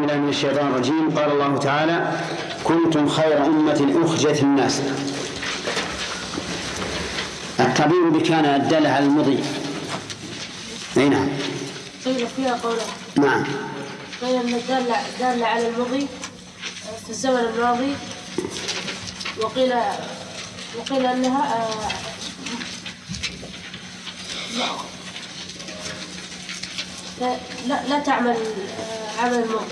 بالله من الشيطان الرجيم. قال الله تعالى: كنتم خير أمة أخرجت للناس. التعبير بكان الدالة على المضي. أي نعم. قيل فيها قوله. نعم. قيل أن الدالة على المضي في الزمن الماضي، وقيل أنها لا تعمل عمل الماضي.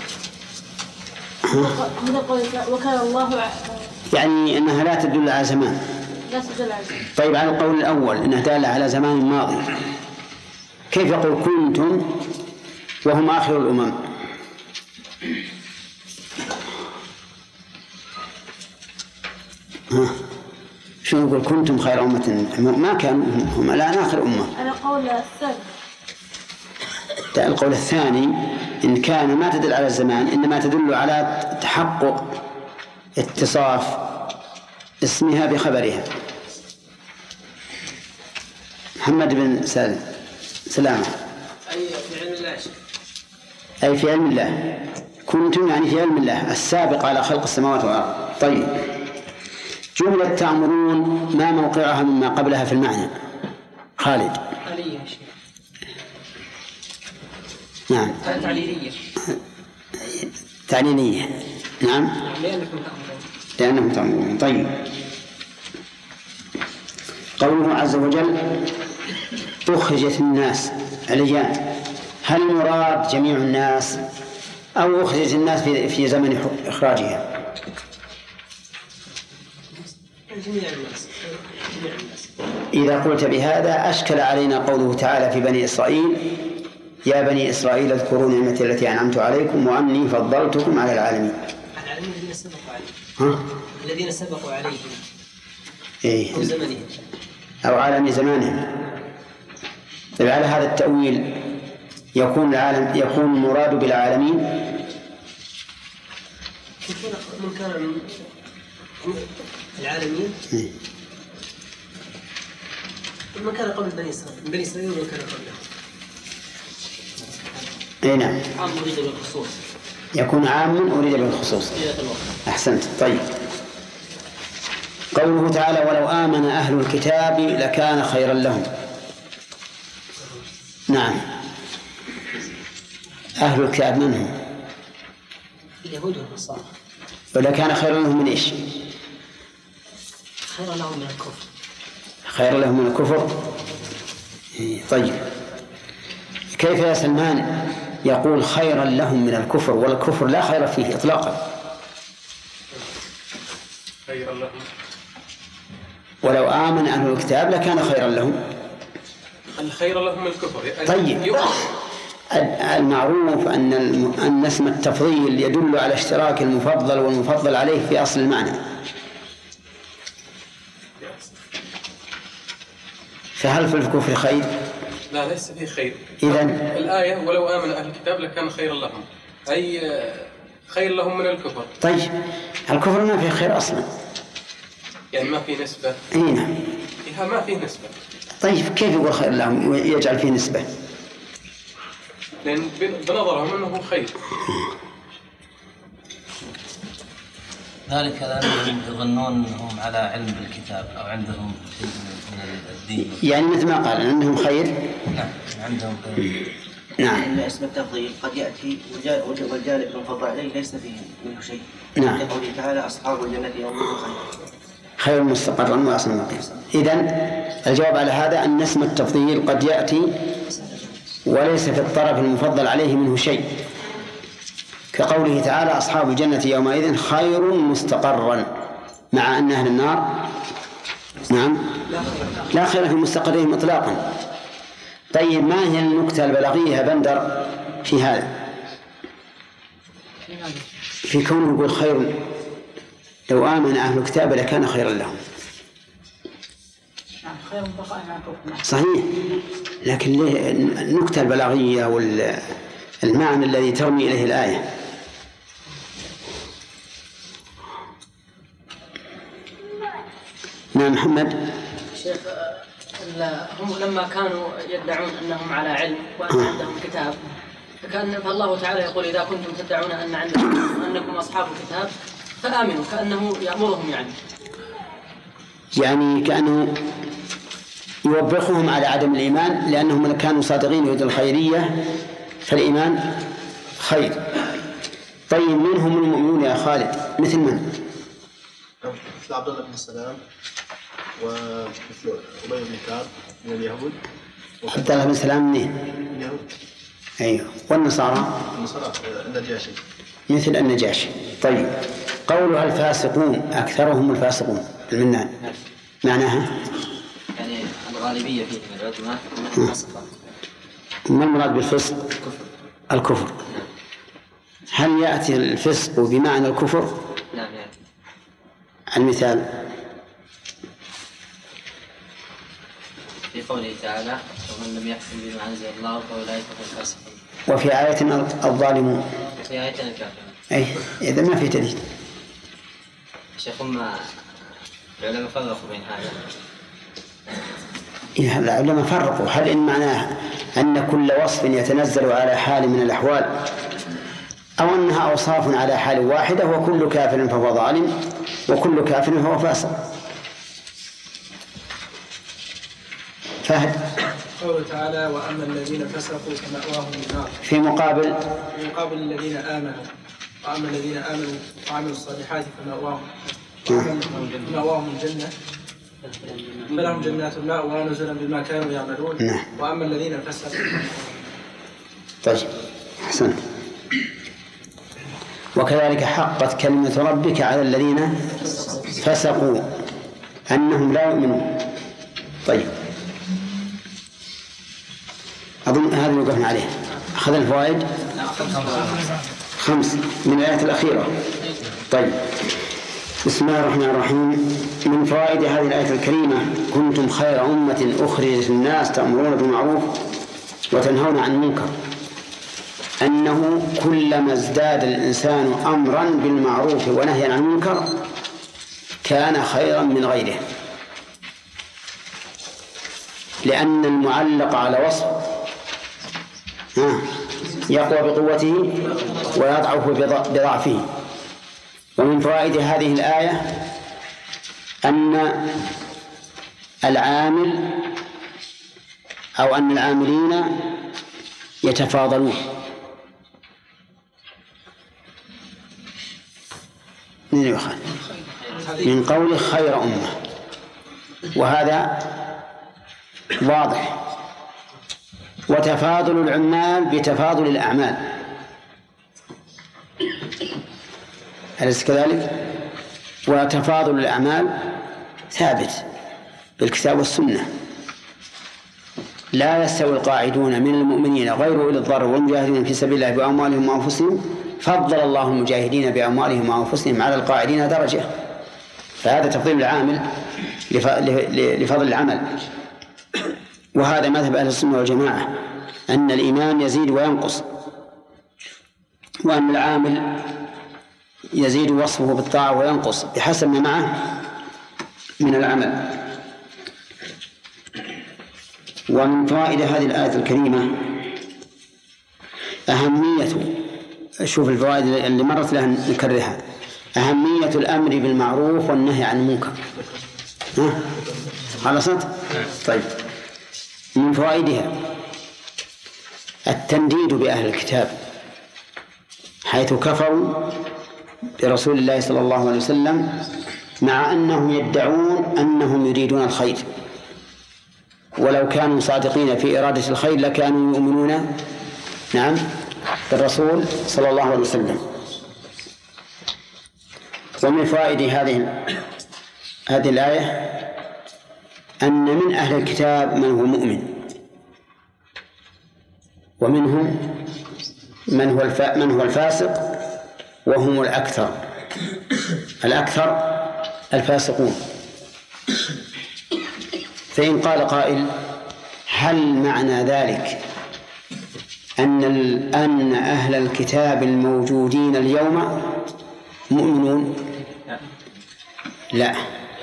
وكان الله يعني أنها لا تدل على زمان. لا تدل على زمان. طيب، على القول الأول أنها دالة على زمان ماضي، كيف يقول كنتم وهم آخر الأمم؟ شو نقول كنتم خير أمة؟ ما كانوا هم الآن آخر أمة. على قول الثاني. القول الثاني إن كان ما تدل على الزمان، إنما تدل على تحقق اتصاف اسمها بخبرها. محمد بن سلامة. أي في علم الله. أي في علم الله. كنتم يعني في علم الله السابق على خلق السماوات والأرض. طيب، جملة تأمرون ما موقعها مما قبلها في المعنى؟ خالد. نعم. تعليلية. نعم. لأنكم تأمرون. طيب، قوله عز وجل: أخرجت الناس عليان، هل المراد جميع الناس أو أخرجت الناس في زمن إخراجها؟ جميع الناس. إذا قلت بهذا أشكل علينا قوله تعالى في بني إسرائيل: يا بني إسرائيل اذكروا نعمتي التي أنعمت عليكم وأني فضلتكم على العالمين. العالمين الذين سبقوا عليهم. الذين سبقوا عليهم. إيه. أو زمنهم. أو عالم زمانهم. طيب، على هذا التأويل يكون المراد بالعالمين من كان العالمين من كان قبل بني إسرائيل ومن كان قبلهم. أي نعم. عام أريد بالخصوص. يكون عام أريد بالخصوص. أحسنت. طيب، قوله تعالى: ولو آمن أهل الكتاب لكان خيرا لهم. نعم. أهل الكتاب من هم؟ اليهود والنصارى. ولكان خيرا لهم من إيش؟ خيرا لهم من الكفر. خيرا لهم من الكفر. طيب، كيف يا سلمان يقول خيرا لهم من الكفر والكفر لا خير فيه إطلاقا؟ خيرا لهم. ولو آمن أهل الكتاب لكان خيرا لهم. الخير لهم الكفر. طيب، المعروف أن اسم التفضيل يدل على اشتراك المفضل والمفضل عليه في أصل المعنى، فهل في الكفر خير؟ لا، ليس فيه خير. إذن الآية ولو آمن أهل الكتاب لكان خيرا لهم، أي خير لهم من الكفر. طيب، الكفر ما فيه خير أصلا، يعني ما فيه نسبة. إيه نعم. إيها ما فيه نسبة. طيب، كيف يقول خير لهم ويجعل فيه نسبة؟ لأن بنظرهم أنه خير. ذلك لأنهم يظنون أنهم على علم بالكتاب أو عندهم شيء من الدين. يعني مثل ما قال أنهم خير. نعم، عندهم خير. نعم. إن اسم التفضيل قد يأتي والجانب المفضل عليه ليس فيه منه شيء. نعم. كقوله تعالى: أصحاب الجنة يومئذ خير مستقرا وأحسن مقيلا. إذن الجواب على هذا أن اسم التفضيل قد يأتي وليس في الطرف المفضل عليه منه شيء، كقوله تعالى: أصحاب الجنة يومئذ خير مستقرا، مع أن أهل النار نعم لا خير في مستقرهم إطلاقا. طيب، ما هي النكتة البلاغية بندر في هذا، في كونه يقول خير لو آمن أهل الكتاب لكان خيرا لهم؟ صحيح، لكن النكتة البلاغية والمعنى الذي ترمي إليه الآية. نعم محمد. شيخ، هم لما كانوا يدعون أنهم على علم وأن عندهم كتاب، فالله تعالى يقول إذا كنتم تدعون أنكم أصحاب الكتاب فآمنوا، كأنه يأمرهم يعني كأنه يوبخهم على عدم الإيمان، لأنهم كانوا صادقين يريد الخيرية، فالإيمان خير. طيب منهم المؤمنون يا خالد مثل من؟ مثل عبد الله بن السلام، ومثل أبي بن كعب من اليهود. عبد الله بن سلام منين؟ اليهود. أيوه. والنصارى؟ النصارى النجاشي. مثل النجاشي. طيب قولها الفاسقون أكثرهم الفاسقون المنان معناها؟ يعني الغالبية فيه من العلماء فسقا. ما المراد بالفسق؟ الكفر. هل يأتي الفسق بمعنى الكفر؟ نعم يأتي. المثال في قوله تعالى ومن لم يحكم بما أنزل الله فأولئك هم الفاسقون. وفي آية الظالمون. في آية الكافرون. أي إذا ما في دليل. شيخ العلماء فرقوا بين هذا. العلماء فرقوا. هل إن معناه أن كل وصف يتنزل على حال من الأحوال، أو أنها أوصاف على حال واحدة وكل كافر فهو ظالم وكل كافر فهو فاسق؟ فهد. قوله تعالى وأما الذين فسقوا فمأواهم النار، في مقابل الذين آمنوا، وأما الذين آمنوا وعملوا الصالحات فمأواهم الجنة فلهم جنات الماء ونزلا بما كانوا يعملون. وأما الذين فسقوا. طيب أحسنت. وكذلك حقت كلمة ربك على الذين فسقوا أنهم لا يؤمنون. طيب أظن هذا وقفنا عليه. أخذ الفوائد 5 من الآية الأخيرة. طيب بسم الله الرحمن الرحيم. من فوائد هذه الآية الكريمة كنتم خير أمة أخرجت للناس تأمرون بالمعروف وتنهون عن المنكر، أنه كلما ازداد الإنسان أمرا بالمعروف ونهيا عن المنكر كان خيرا من غيره، لأن المعلق على وصف يقوى بقوته ويضعف بضعفه. ومن فوائد هذه الآية أن العامل أو أن العاملين يتفاضلون. من قول خير أمة، وهذا واضح. وتفاضل العمال بتفاضل الأعمال، أليس كذلك؟ وتفاضل الأعمال ثابت بالكتاب والسنة. لا يستوي القاعدون من المؤمنين غير أولي الضرر والمجاهدين في سبيل الله بأموالهم وأنفسهم فضل الله المجاهدين بأموالهم وأنفسهم على القاعدين درجة. فهذا تفضيل العامل لفضل العمل. وهذا مذهب أهل السنة والجماعة، أن الإيمان يزيد وينقص، وأن العامل يزيد وصفه بالطاعة وينقص بحسب ما معه من العمل. ومن فوائد هذه الآية الكريمة أهمية، شوف الفوائد اللي مرت لها نكررها، أهمية الأمر بالمعروف والنهي عن المنكر. خلصت؟ طيب من فوائدها التنديد بأهل الكتاب حيث كفروا برسول الله صلى الله عليه وسلم مع أنهم يدعون أنهم يريدون الخير، ولو كانوا صادقين في إرادة الخير لكانوا يؤمنون بالرسول صلى الله عليه وسلم. ومن فوائد هذه الآية أن من أهل الكتاب من هو مؤمن، ومنهم من هو الفاسق، وهم الأكثر الفاسقون. فإن قال قائل هل معنى ذلك أن أهل الكتاب الموجودين اليوم مؤمنون؟ لا،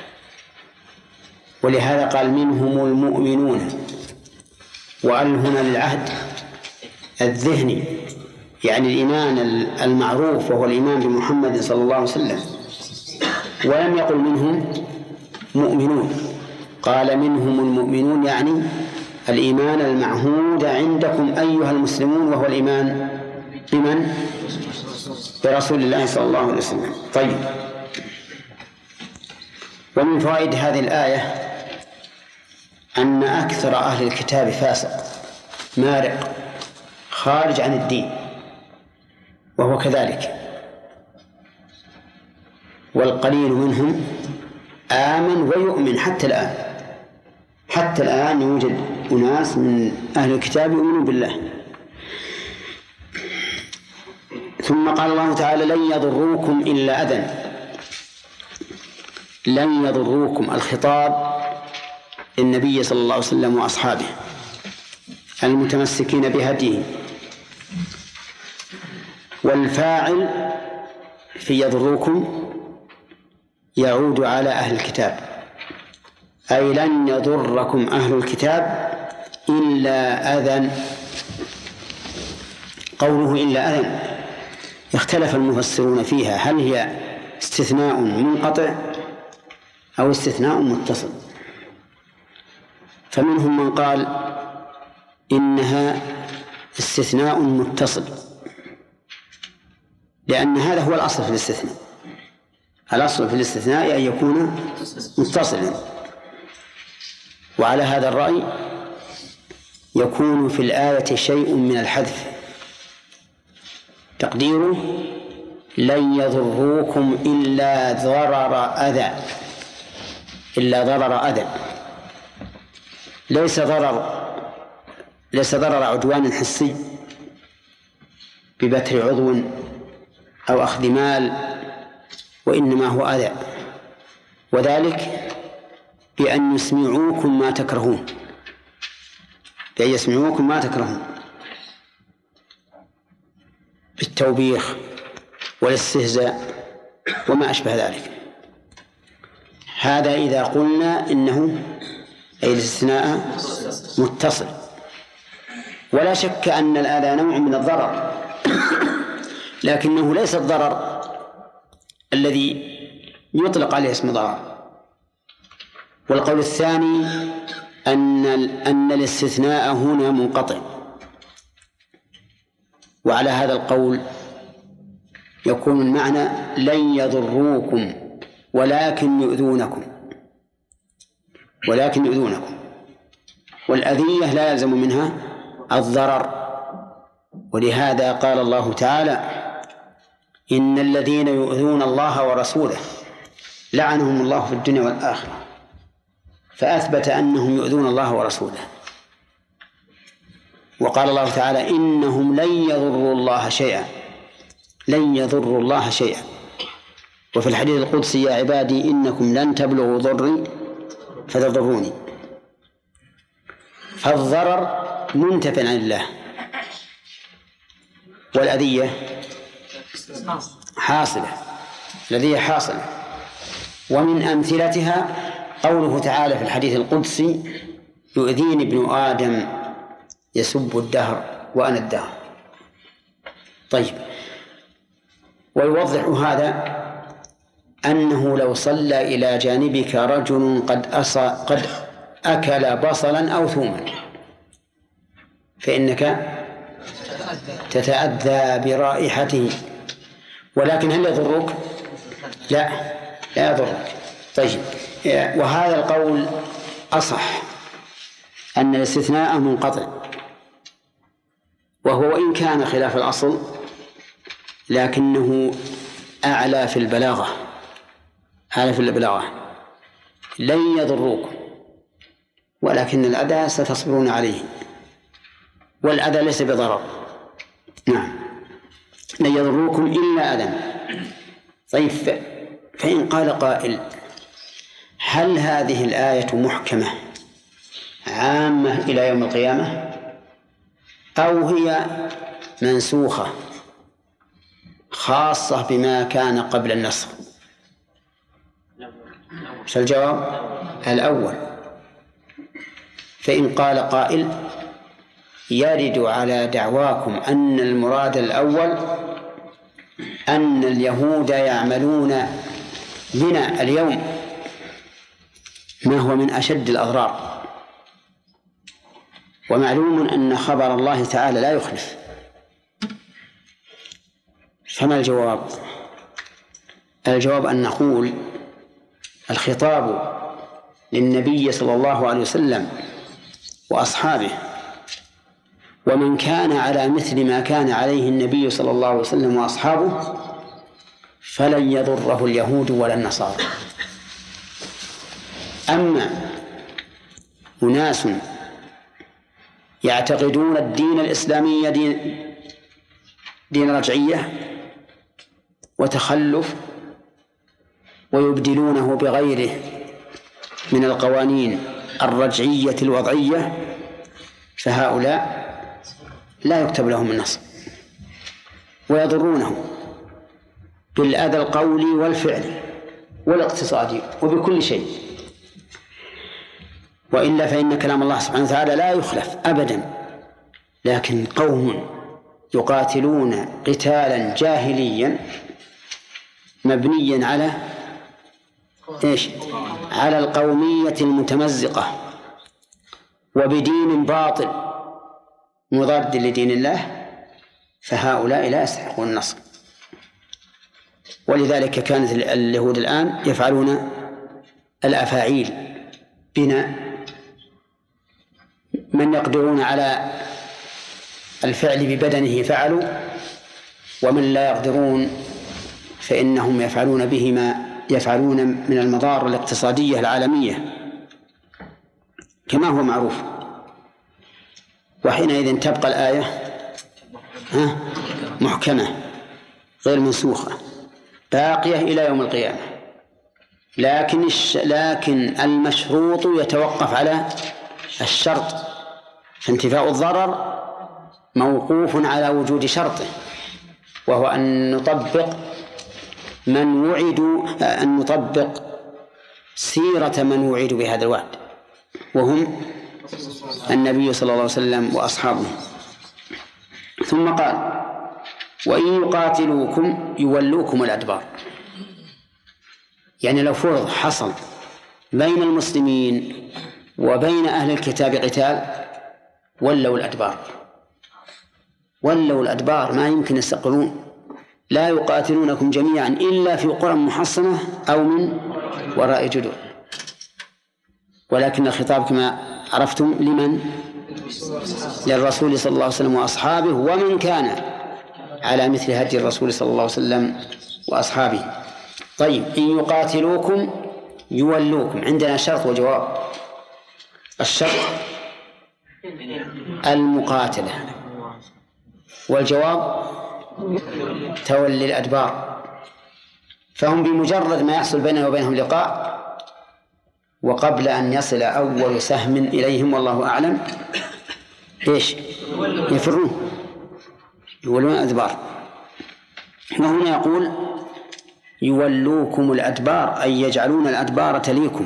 ولهذا قال منهم المؤمنون، وأل هنا للعهد الذهني، يعني الإيمان المعروف وهو الإيمان بمحمد صلى الله عليه وسلم، ولم يقل منهم مؤمنون، قال منهم المؤمنون، يعني الإيمان المعهود عندكم أيها المسلمون، وهو الإيمان بمن؟ برسول الله صلى الله عليه وسلم. طيب، ومن فوائد هذه الآية أن أكثر أهل الكتاب فاسق مارق خارج عن الدين، وهو كذلك، والقليل منهم آمن ويؤمن حتى الآن يوجد أناس من أهل الكتاب يؤمنون بالله. ثم قال الله تعالى: لن يضروكم إلا أذى. لن يضروكم، الخطاب للنبي صلى الله عليه وسلم وأصحابه المتمسكين بهديه، والفاعل في يضروكم يعود على أهل الكتاب، أي لن يضركم أهل الكتاب إلا أذى. قوله إلا أذى اختلف المفسرون فيها، هل هي استثناء منقطع أو استثناء متصل؟ فمنهم من قال إنها استثناء متصل، لأن هذا هو الأصل في الاستثناء. الأصل في الاستثناء أن يكون متصلا، وعلى هذا الرأي يكون في الآية شيء من الحذف، تقديره: لن يضروكم إلا ضرر أذى. إلا ضرر أذى، ليس ضرر عدوان حسي ببتر عضو أو أخذ مال، وإنما هو أذى، وذلك بأن يسمعوكم ما تكرهون، بأن يسمعوكم ما تكرهون بالتوبيخ والاستهزاء وما أشبه ذلك. هذا إذا قلنا إنه أي الاستثناء متصل. ولا شك أن الأذى نوع من الضرر، لكنه ليس الضرر الذي يطلق عليه اسم ضرر. والقول الثاني أن الاستثناء هنا منقطع، وعلى هذا القول يكون المعنى لن يضروكم ولكن يؤذونكم، والأذية لا يلزم منها الضرر. ولهذا قال الله تعالى: إن الذين يؤذون الله ورسوله لعنهم الله في الدنيا والآخرة، فأثبت أنهم يؤذون الله ورسوله. وقال الله تعالى: إنهم لن يضروا الله شيئا. وفي الحديث القدسي: يا عبادي إنكم لن تبلغوا ضري فتضروني. فالضرر منتف عن الله، والأذية حاصلة. ومن أمثلتها قوله تعالى في الحديث القدسي: يؤذيني ابن آدم يسب الدهر وأنا الدهر. طيب، ويوضح هذا أنه لو صلى إلى جانبك رجل قد أكل بصلا أو ثوما فإنك تتأذى برائحته، ولكن هل يضرك؟ لا يضرك. طيب، وهذا القول أصح، أن الاستثناء منقطع، وهو وإن كان خلاف الأصل لكنه أعلى في البلاغة. لن يضروكم ولكن الأذى ستصبرون عليه، والأذى ليس بضرر. نعم، لن يضروكم إلا أذى. طيب، فإن قال قائل: هل هذه الآية محكمة عامة إلى يوم القيامة أو هي منسوخة خاصة بما كان قبل النسخ؟ الجواب الأول. فإن قال قائل يرد على دعواكم أن المراد الأول أن اليهود يعملون بنا اليوم ما هو من أشد الأضرار، ومعلوم أن خبر الله تعالى لا يخلف. فما الجواب؟ الجواب أن نقول الخطاب للنبي صلى الله عليه وسلم وأصحابه ومن كان على مثل ما كان عليه النبي صلى الله عليه وسلم وأصحابه، فلن يضره اليهود ولا النصارى. أما أناس يعتقدون الدين الإسلامي دين رجعية وتخلف ويبدلونه بغيره من القوانين الرجعية الوضعية، فهؤلاء لا يكتب لهم النصر ويضرونه بالأذى القولي والفعلي والاقتصادي وبكل شيء. وإلا فإن كلام الله سبحانه وتعالى لا يخلف أبدا. لكن قوم يقاتلون قتالا جاهليا مبنيا على إيش؟ على القومية المتمزقة وبدين باطل مضاد لدين الله، فهؤلاء لا يستحقون النصر. ولذلك كانت اليهود الآن يفعلون الأفاعيل بنا، من يقدرون على الفعل ببدنه فعلوا، ومن لا يقدرون فإنهم يفعلون به ما يفعلون من المضار الاقتصادية العالمية كما هو معروف. وحينئذ تبقى الآية محكمة غير منسوخة باقية إلى يوم القيامة. لكن المشروط يتوقف على الشرط، فانتفاء الضرر موقوف على وجود شرطه، وهو أن نطبق سيرة من وعدوا بهذا الوعد، وهم النبي صلى الله عليه وسلم وأصحابه. ثم قال: وإن يقاتلوكم يولوكم الأدبار. يعني لو فرض حصل بين المسلمين وبين أهل الكتاب قتال ولوا الأدبار، ما يمكن يستقرون. لا يقاتلونكم جميعا إلا في قرى محصنة أو من وراء جدر. ولكن الخطاب كما عرفتم لمن؟ للرسول صلى الله عليه وسلم وأصحابه ومن كان على مثل هدي الرسول صلى الله عليه وسلم وأصحابه. طيب، إن يقاتلوكم يولوكم، عندنا شرط وجواب. الشرط المقاتلة، والجواب تولي الأدبار. فهم بمجرد ما يحصل بيننا وبينهم لقاء وقبل أن يصل أول سهم إليهم والله أعلم إيش؟ يفرون، يولون الأدبار. وهنا يقول يولوكم الأدبار، أي يجعلون الأدبار تليكم،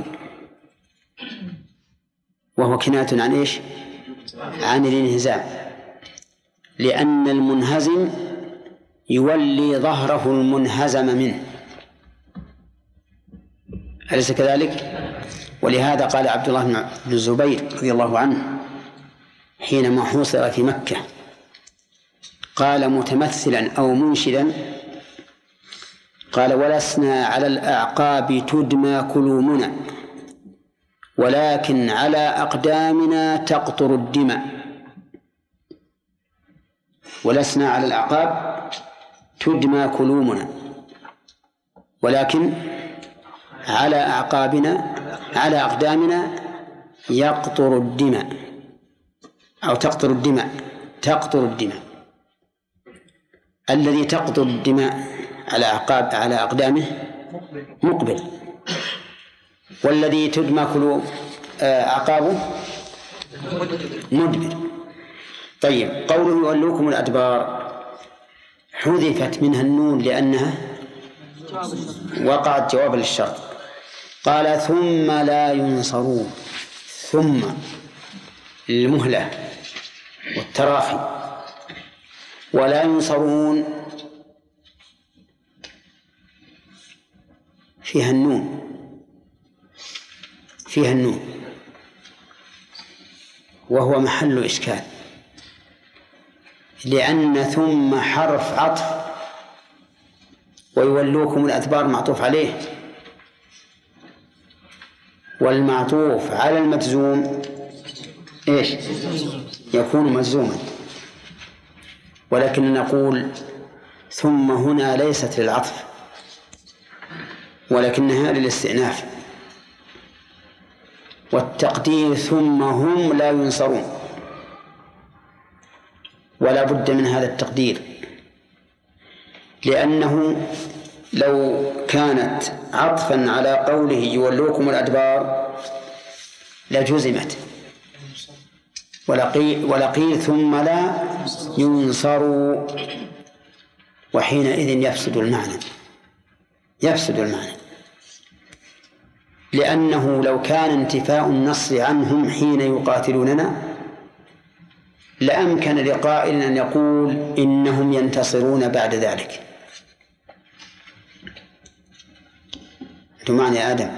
وهو كناية عن إيش؟ عن الانهزام، لأن المنهزم يولي ظهره المنهزم منه، أليس كذلك؟ ولهذا قال عبد الله بن الزبير رضي الله عنه حينما حوصر في مكة، قال متمثلا أو منشدا، قال: ولسنا على الأعقاب تدمى كلومنا، ولكن على أقدامنا تقطر الدماء. ولسنا على الأعقاب تدمى كلومنا، ولكن على أقدامنا يقطر الدماء، أو تقطر الدماء. الذي تقطر الدماء على أقدامه مقبل، والذي تدمى أعقابه مدبر. طيب، قوله يولوكم الأدبار حذفت منها النون لأنها وقعت جوابا للشرط. قال: ثم لا ينصرون. ثم المهلة والتراخي. ولا ينصرون فيها النون وهو محل إشكال، لأن ثم حرف عطف ويولوكم الأدبار معطوف عليه، والمعطوف على المجزوم إيش؟ يكون مجزوما. ولكن نقول ثم هنا ليست للعطف ولكنها للاستئناف، والتقدير ثم هم لا ينصرون، ولا بد من هذا التقدير، لأنه لو كانت عطفا على قوله يولوكم الأدبار لجزمت، ولقيل ثم لا ينصروا، وحينئذ يفسد المعنى، لأنه لو كان انتفاء النص عنهم حين يقاتلوننا لأمكن لقائل أن يقول إنهم ينتصرون بعد ذلك. أنتم معني يا آدم؟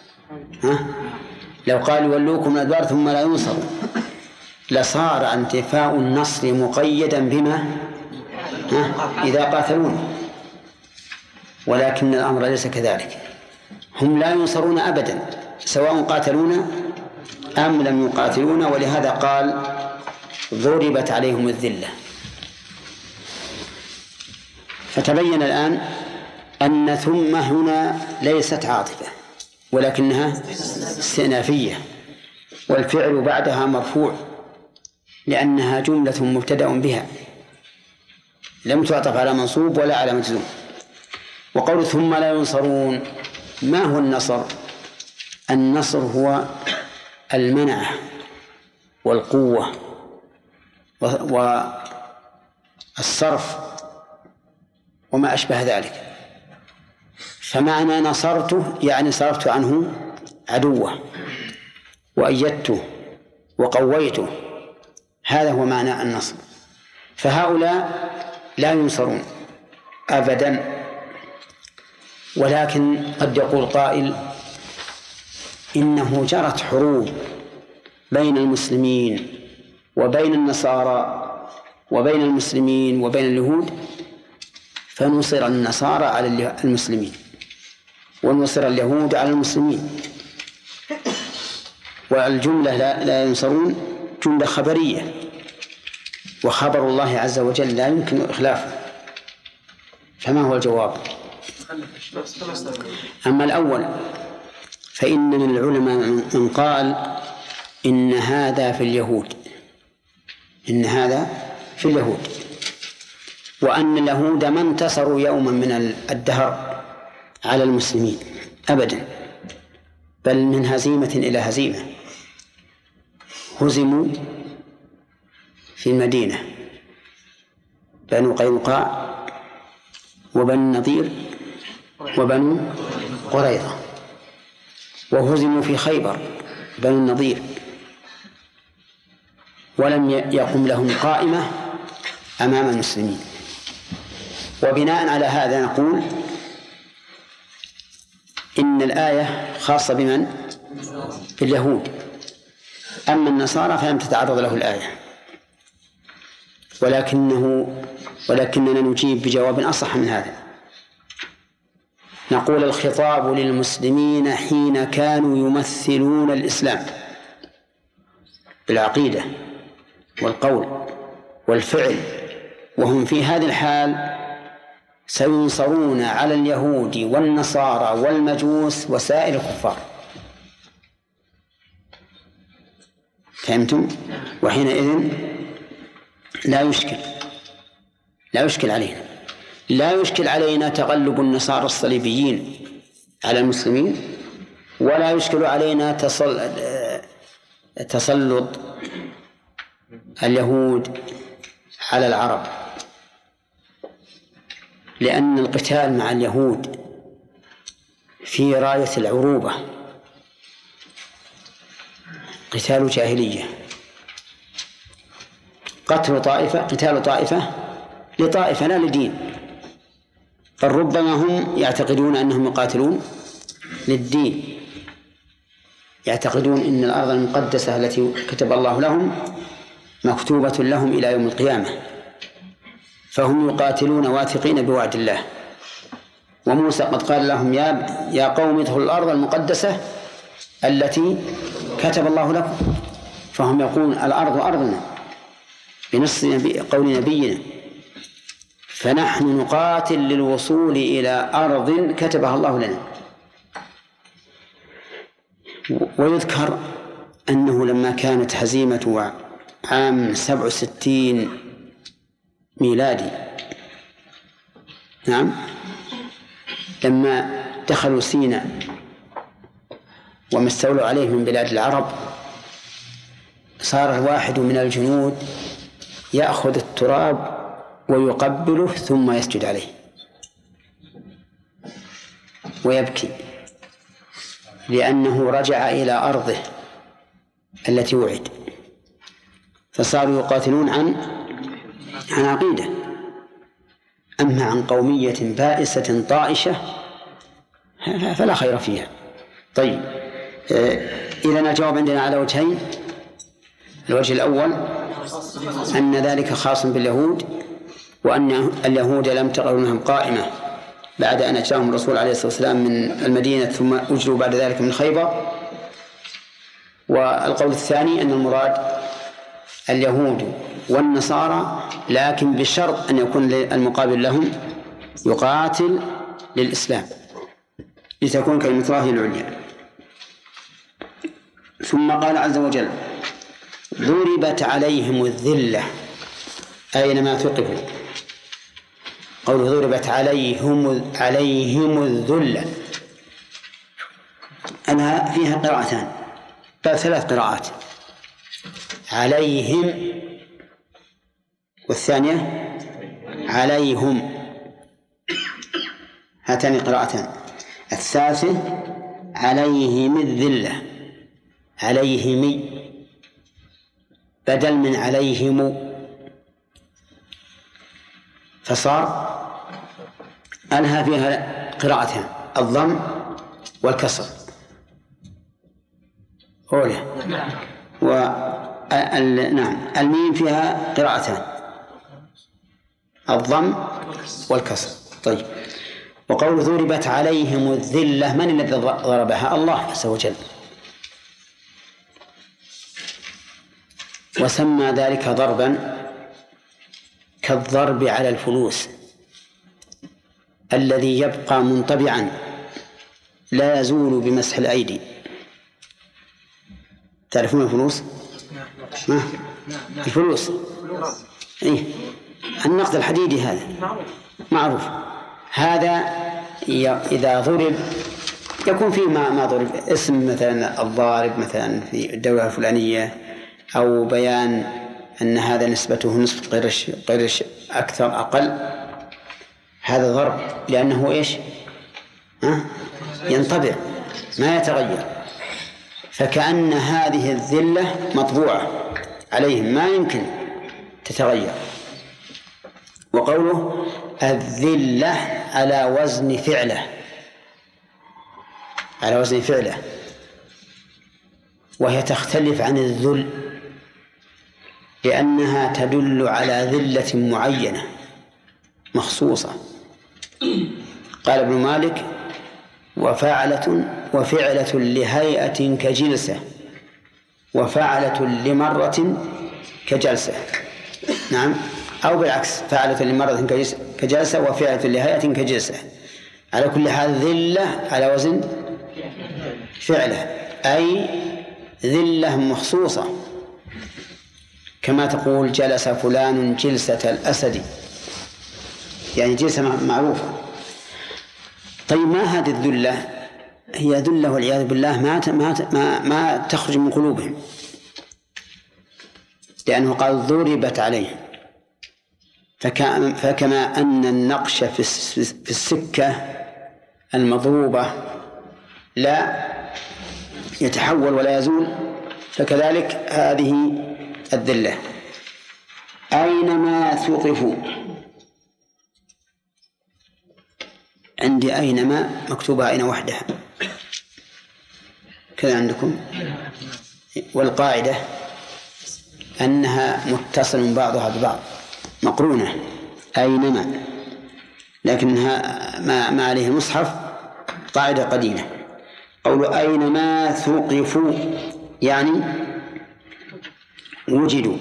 لو قال يولوكم الأدبار ثم لا ينصروا لصار انتفاء النص مقيدا بما إذا قاتلون، ولكن الأمر ليس كذلك، هم لا ينصرون أبدا سواء قاتلونا أم لم يقاتلونا، ولهذا قال ضربت عليهم الذلة. فتبين الآن أن ثم هنا ليست عاطفة ولكنها استئنافية، والفعل بعدها مرفوع لأنها جملة مبتدأ بها لم تعطف على منصوب ولا على مجزوم. وقول ثم لا ينصرون، ما هو النصر؟ النصر هو المنعة والقوة والصرف وما أشبه ذلك. فمعنى نصرته يعني صرفت عنه عدوه وأيدته وقويته، هذا هو معنى النصر. فهؤلاء لا ينصرون أبدا، ولكن قد يقول قائل إنه جرت حروب بين المسلمين وبين النصارى وبين المسلمين وبين اليهود، فنصر النصارى على المسلمين ونصر اليهود على المسلمين، والجملة لا ينصرون جملة خبرية، وخبر الله عز وجل لا يمكن إخلافه. فما هو الجواب؟ أما الأول فإن من العلماء من قال إن هذا في اليهود، وأن اليهود ما انتصروا يوما من الدهر على المسلمين أبدا، بل من هزيمة إلى هزيمة. هزموا في المدينة بنو قينقاع وبنو النضير وبنو قريظة، وهزموا في خيبر بنو النضير، ولم يقم لهم قائمة أمام المسلمين. وبناء على هذا نقول إن الآية خاصة بمن؟ باليهود. أما النصارى فلم تتعرض له الآية، ولكننا نجيب بجواب أصح من هذا. نقول الخطاب للمسلمين حين كانوا يمثلون الإسلام بالعقيدة والقول والفعل، وهم في هذه الحال سينصرون على اليهود والنصارى والمجوس وسائر الكفار. فهمتم؟ وحينئذ لا يشكل علينا تغلب النصارى الصليبيين على المسلمين، ولا يشكل علينا تسلط اليهود على العرب، لأن القتال مع اليهود في راية العروبة قتال جاهلية، قتال طائفة لطائفة لا لدين، بل ربما هم يعتقدون أنهم يقاتلون للدين، يعتقدون أن الأرض المقدسة التي كتب الله لهم مكتوبة لهم إلى يوم القيامة، فهم يقاتلون واثقين بوعد الله. وموسى قد قال لهم يا قوم ادخلوا الأرض المقدسة التي كتب الله لكم، فهم يقولون الأرض أرضنا بنص قول نبينا، فنحن نقاتل للوصول إلى أرض كتبها الله لنا. ويذكر أنه لما كانت هزيمة عام 67 ميلادي، نعم، لما دخلوا سيناء وما استولوا عليه من بلاد العرب، صار الواحد من الجنود يأخذ التراب ويقبله ثم يسجد عليه ويبكي، لأنه رجع إلى أرضه التي وعد. فصاروا يقاتلون عن عقيدة، أما عن قومية بائسة طائشة فلا خير فيها. طيب، إذن الجواب عندنا على وجهين. الوجه الأول أن ذلك خاص باليهود، وأن اليهود لم تقل أنهم قائمة بعد أن أجلاهم الرسول عليه الصلاة والسلام من المدينة ثم أجلوا بعد ذلك من خيبر. والقول الثاني أن المراد اليهود والنصارى، لكن بشرط أن يكون المقابل لهم يقاتل للإسلام لتكون كلمة الله العليا. ثم قال عز وجل ضربت عليهم الذلة أينما ثقفوا. قوله ضربت عليهم الذلة أنها فيها قراءتان، بل 3 قراءات، عليهم والثانية عليهم، هاتان قراءتان. الثالثة عليهم الذلة، عليهم بدل من عليهم، فصار أنها فيها قراءتان، الضم والكسر أولى، نعم الميم فيها قراءتان، الضم والكسر. طيب، وقول ضربت عليهم الذلة، من الذي ضربها؟ الله عز وجل، وسمى ذلك ضربا كالضرب على الفلوس الذي يبقى منطبعا لا يزول بمسح الأيدي. تعرفون الفلوس؟ الفلوس إيه؟ النقد الحديدي هذا معروف. هذا إذا ضرب يكون فيه ما ضرب، اسم مثلا الضارب مثلا في الدولة الفلانية، أو بيان أن هذا نسبته نسبة قرش أكثر أقل، هذا ضرب لأنه إيش؟ ينطبع ما يتغير. فكأن هذه الذلة مطبوعة عليهم ما يمكن تتغير. وقوله الذلة على وزن فعله، على وزن فعله، وهي تختلف عن الذل لأنها تدل على ذلة معينة مخصوصة. قال ابن مالك وفعلة لهيئة كجلسة، وفعلة لمرة كجلسة. نعم، أو بالعكس، فعلة لمرة كجلسة وفعلة لهيئة كجلسة. على كل حال ذلة على وزن فعلة، أي ذلة مخصوصة، كما تقول جلس فلان جلسة الأسد، يعني جلسة معروفة. طيب، ما هذه الذلة؟ هي ذلة والعياذ بالله ما تخرج من قلوبهم، لأنه قال ضربت عليهم. فكما أن النقش في السكة المضروبة لا يتحول ولا يزول، فكذلك هذه الذلة. أينما ثقفوا. عندي أينما مكتوبة أين وحدها كذا عندكم، والقاعدة أنها متصل بعضها ببعض مقرونة أينما، لكنها ما عليه المصحف قاعدة قديمة. قول أينما ثقفوا يعني وجدوا.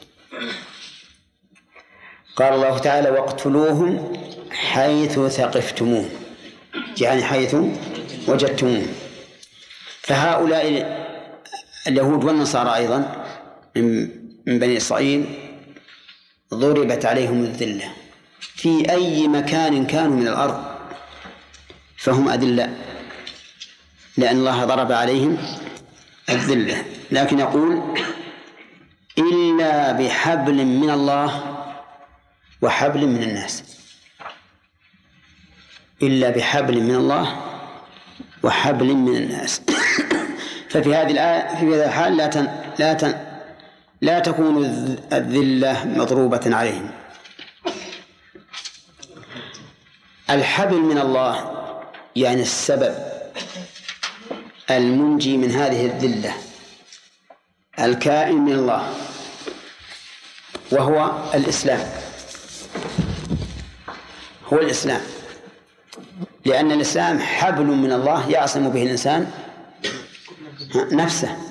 قال الله تعالى واقتلوهم حيث ثقفتموهم، يعني حيث وجدتموهم. فهؤلاء اليهود والنصارى أيضا من بني إسرائيل ضربت عليهم الذلة في أي مكان كانوا من الأرض، فهم أذلاء لأن الله ضرب عليهم الذلة. لكن يقول إلا بحبل من الله وحبل من الناس، إلا بحبل من الله وحبل من الناس. ففي هذه الآية في هذا الحال لا تكون الذلة مضروبة عليهم. الحبل من الله يعني السبب المنجي من هذه الذلة الكائن من الله، وهو الإسلام، هو الإسلام، لأن الإسلام حبل من الله يعصم به الإنسان نفسه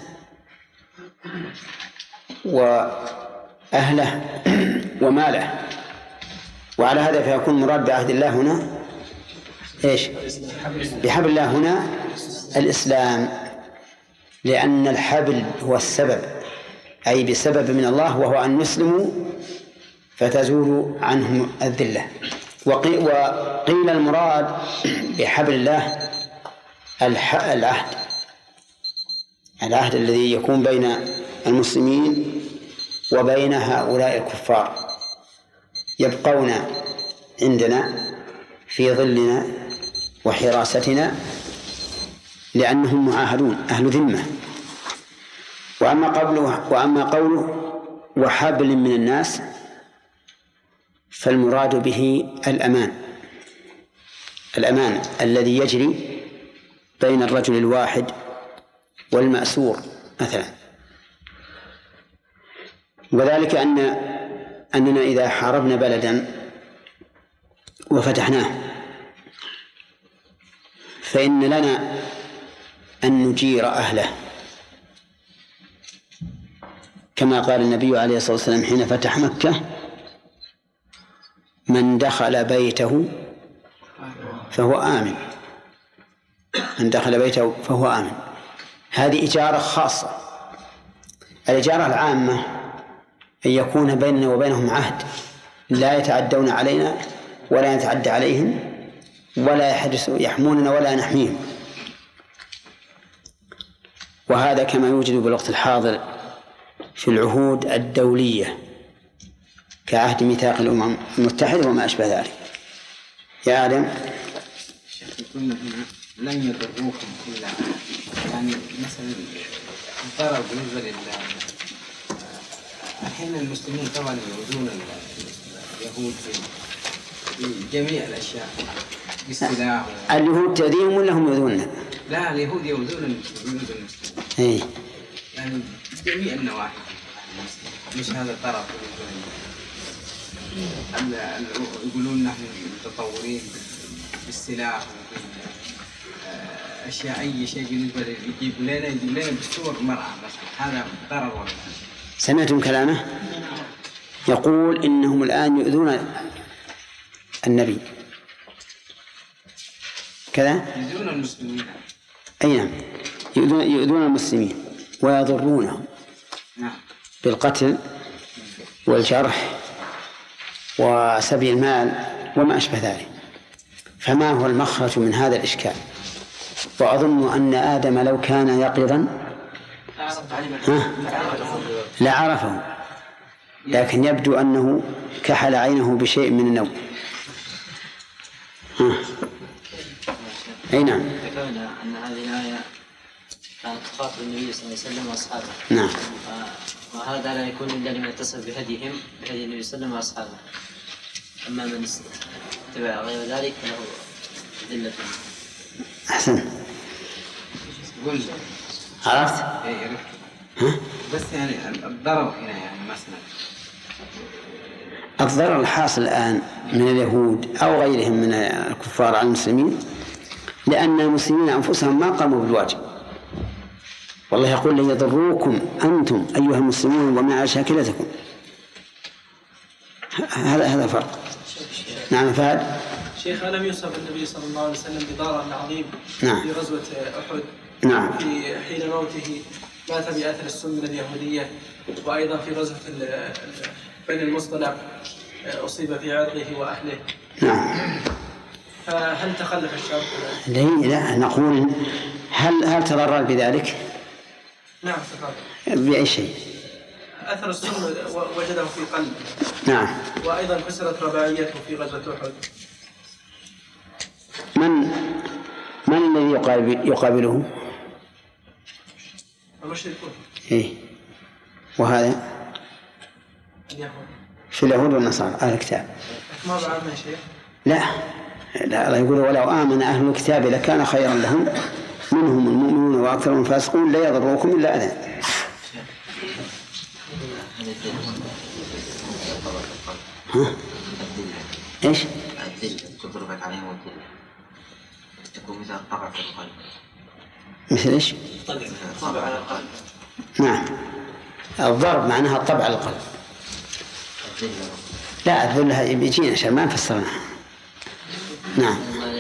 وأهله وماله. وعلى هذا فيكون مراد بعهد الله هنا إيش؟ بحبل الله هنا الإسلام، لأن الحبل هو السبب، أي بسبب من الله، وهو أن يسلموا فتزول عنهم الذلة. وقيل المراد بحبل الله العهد الذي يكون بين المسلمين وبين هؤلاء الكفار، يبقون عندنا في ظلنا وحراستنا لأنهم معاهدون أهل ذمة. وأما قوله وحبل من الناس فالمراد به الأمان الذي يجري بين الرجل الواحد والمأسور مثلا. وذلك أننا إذا حاربنا بلدا وفتحناه فإن لنا أن نجير أهله، كما قال النبي عليه الصلاة والسلام حين فتح مكة من دخل بيته فهو آمن، من دخل بيته فهو آمن. هذه إجارة خاصة. الإجارة العامة أن يكون بيننا وبينهم عهد لا يتعدون علينا ولا نتعدى عليهم ولا يحموننا ولا نحميهم، وهذا كما يوجد بالوقت الحاضر في العهود الدولية كعهد ميثاق الأمم المتحدة وما أشبه ذلك. يا آدم لن يضروكم إلا يعني مثلا الضرر بالنسبة الحين المسلمين طبعا يؤذون اليهود في جميع الأشياء بالسلاح. اليهود تؤذيهم ولا هم يؤذوننا؟ لا، اليهود يؤذون المسلمين. إيه. يعني جميع النواحي، مش هذا الطرف. يقولون نحن متطورين بالسلاح أشياء، أي شيء بالنسبة يجيب لنا بالصور مرأة مثلا، هذا ضرر ولا؟ سمعتم كلامه؟ يقول إنهم الآن يؤذون النبي كذا؟ يؤذون المسلمين. أي نعم، يؤذون المسلمين ويضرونهم بالقتل والجرح وسبي المال وما أشبه ذلك. فما هو المخرج من هذا الإشكال؟ وأظن أن آدم لو كان يقظا لعرفه، لكن يبدو أنه كحل عينه بشيء من النوم. أي نعم. ذكرنا أن هذه الآية كانت تخاطب النبي صلى الله عليه وسلم وأصحابه. نعم. وهذا لا يكون إلا لمن اتصف بهدي النبي صلى الله عليه وسلم وأصحابه. أما من اتبع غير ذلك فله ذلة. أحسن. قل عرفت؟ بس يعني الضرر هنا يعني مثلا الضرر الحاصل الآن من اليهود أو غيرهم من الكفار على المسلمين لأن المسلمين أنفسهم ما قاموا بالواجب. والله يقول لن يضروكم أنتم أيها المسلمون ومع شاكلتكم. هذا فرق. نعم فهد. شيخ ألم يوصف النبي صلى الله عليه وسلم بضرر عظيم نعم. في غزوة أحد؟ نعم. في حين موته مات بأثر السم اليهودية، وأيضا في غزوة بني المصطلق أصيب في عرضه وأهله. نعم. فهل تخلف الشرط؟ لا نقول هل تضرر بذلك؟ نعم تخلف. بأي شيء؟ أثر السم وجده في قلبه. نعم. وأيضا كسرت رباعيته في غزوة أحد. من الذي يقابله؟ المشركون. إيه. وهذا اليهود. في اليهود والنصارى أهل الكتاب. ما بعد من شيء. لا الله يقول ولو آمن أهل الكتاب لكان خيرا لهم منهم المؤمنون وأكثرهم الفاسقون لا يضروكم إلا أذى. ها؟ إيش؟ الذل تضربك عليهم والذل تكون مثل الطبع في القلب. مثل إيش؟ طبع على القلب. نعم. الضرب معناها الطبع على القلب. لا الذل بيجينا عشان ما نفسرناها. نعم.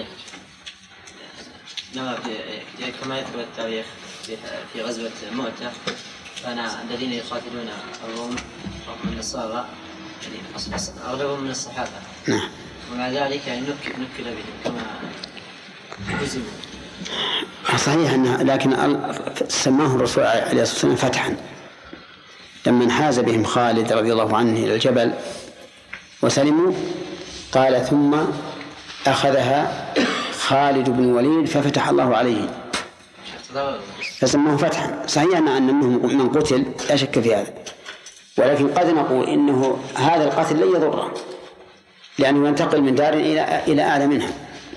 كما يذكر التاريخ في غزوة مؤتة كان الذين يقاتلون الروم وهم النصارى يعني أغلبهم من الصحابة. نعم. ومع ذلك يعني نكل بهم كما هزموا. صحيح أنه لكن سماه الرسول عليه الصلاة والسلام فتحا لما انحاز بهم خالد رضي الله عنه إلى الجبل وسلموا قال ثم أخذها خالد بن الوليد ففتح الله عليه فسماه فتحا. صحيح أنه من قتل لا شك في هذا، ولكن قد نقول إنه هذا القتل لن يضره لأنه ينتقل من دار إلى أعلى منها.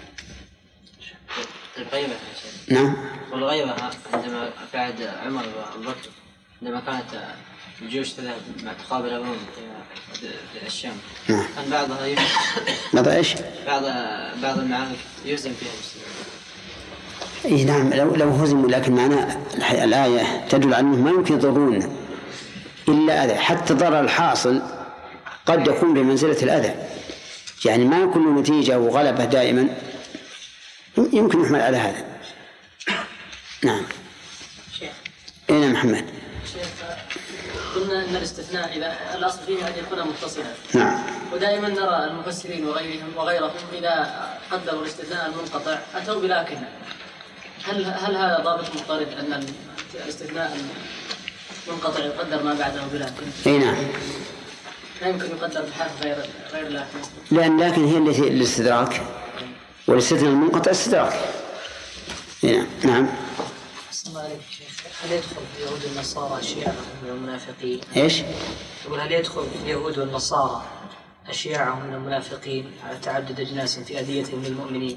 الغيبة. نعم. والغيبة عندما في عهد عمر وأبو بكر عندما كانت الجيوش تذهب مع تقابل الروم في الشام نعم. كان بعضها يهزم. ماذا إيش؟ بعض المعارك يهزم فيها المسلمين. إيه نعم لو هزموا، لكن معنا الآية تدل على أنه ما يمكن يضرون إلا أذى. حتى الضرر الحاصل قد يكون بمنزلة الأذى، يعني ما يكون له نتيجة وغلبة دائما، يمكن يحمل على هذا. نعم. شيخ. أين محمد؟ شيخ قلنا أن الاستثناء إذا الأصل فيه أن يكون متصلا. نعم. ودائما نرى المفسرين وغيرهم إذا قدروا الاستثناء المنقطع أتوا بلكن. هل هذا ضابط مضطرد أن الاستثناء المنقطع يقدر ما بعده بلكن؟ أي نعم. لا يمكن يقدر بحرف غير لكن. لأن لكن هي التي الاستدراك، والاستثناء المنقطع استدراك. نعم. نعم. أحسن الله عليك شيخ. هل يدخل في اليهود والنصارى الشيعة من المنافقين؟ إيش؟ يقول هل يدخل في اليهود والنصارى الشيعة من المنافقين على تعدد أجناس في أذيتهم للمؤمنين؟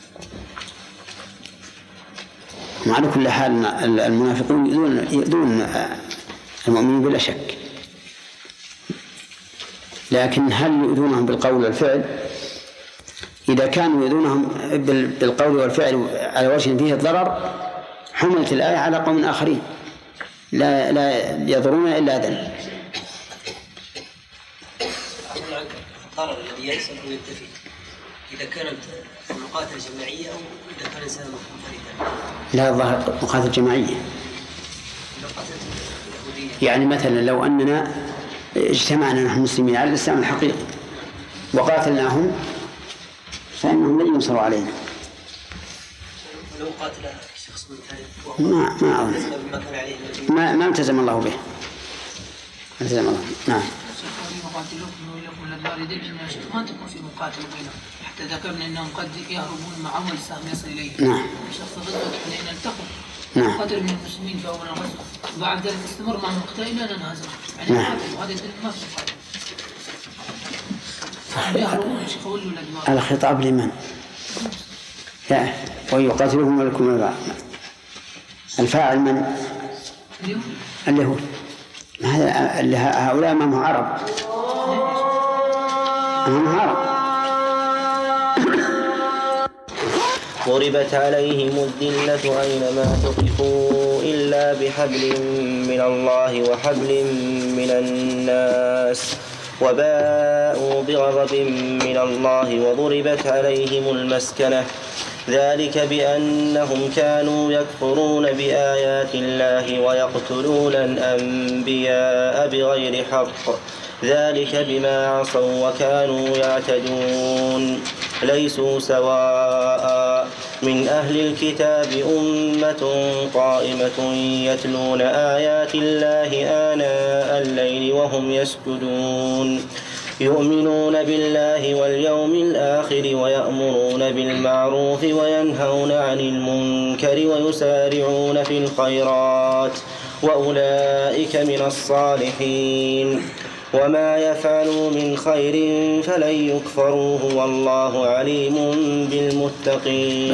وعلى كل حال المنافقون يؤذون المؤمنين بلا شك، لكن هل يؤذونهم بالقول والفعل؟ إذا كانوا يؤذونهم بالقول والفعل على وجه فيه الضرر حملت الآية على قوم آخرين لا يضرون إلا أذى. الضرر الذي يحصل وينتفي إذا كانت مقاتلة جماعية أو إذا كان إنسان منفردا؟ لا، الظاهر مقاتلة جماعية. يعني مثلا لو أننا اجتمعنا نحن المسلمين على الإسلام الحقيقي وقاتلناهم فإنهم لن ينصروا علينا. ولو قاتل شخص من ثالث ما التزم الله به. التزم الله. نعم. يقاتلوكم ويلكم الأدبار يدل أن الشيخ ما تكون في مقاتل بينهم، حتى ذكرنا أنهم قد يهربون مع أول سهم يصل إليه. نعم. شخص غزوة حنين التقوا. نعم. قتل من المسلمين في أول الغزوة، وبعد ذلك استمر معهم القتال إلى أن انهزم. يعني نعم. وهذا يدل ما في مقاتل. يهربون يا شيخ ولوا الأدبار. الخطاب لمن؟ لا، ويقاتلهم لكم الأدبار. الفاعل من؟ اليهود. هؤلاء أمام عرب. أمام عرب. ضربت عليهم الذلة أينما ثقفوا إلا بحبل من الله وحبل من الناس وباءوا بغضب من الله وضربت عليهم المسكنة ذلك بأنهم كانوا يكفرون بآيات الله ويقتلون الأنبياء بغير حق ذلك بما عصوا وكانوا يعتدون ليسوا سواء من أهل الكتاب أمة قائمة يتلون آيات الله آناء الليل وهم يسجدون يؤمنون بالله واليوم الآخر ويأمرون بالمعروف وينهون عن المنكر ويسارعون في الخيرات وأولئك من الصالحين وما يفعلوا من خير فلن يكفروه والله عليم بالمتقين.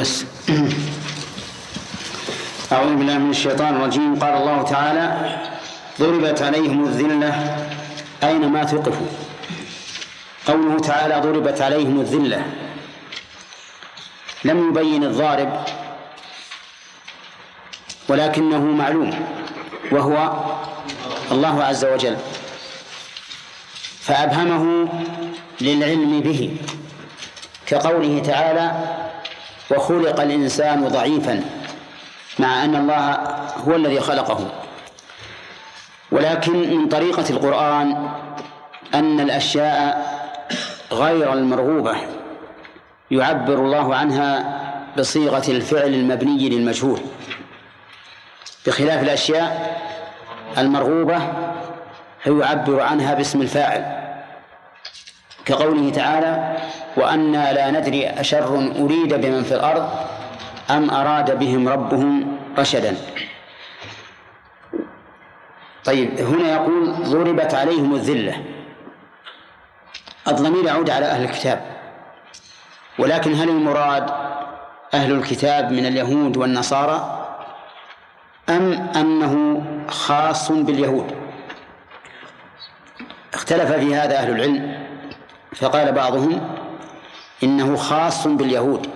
أعوذ بالله من الشيطان الرجيم. قال الله تعالى: ضربت عليهم الذلة أينما ثقفوا. قوله تعالى ضربت عليهم الذلة لم يبين الضارب، ولكنه معلوم وهو الله عز وجل، فأبهمه للعلم به، كقوله تعالى: وخلق الإنسان ضعيفا، مع أن الله هو الذي خلقه. ولكن من طريقة القرآن أن الأشياء غير المرغوبة يعبر الله عنها بصيغة الفعل المبني للمجهول، بخلاف الأشياء المرغوبة فيعبر عنها باسم الفاعل، كقوله تعالى: وأنا لا ندري أشر أريد بمن في الأرض أم أراد بهم ربهم رشدا. طيب، هنا يقول ضربت عليهم الذلة، الضمير يعود على أهل الكتاب، ولكن هل المراد أهل الكتاب من اليهود والنصارى أم أنه خاص باليهود؟ اختلف في هذا أهل العلم، فقال بعضهم إنه خاص باليهود،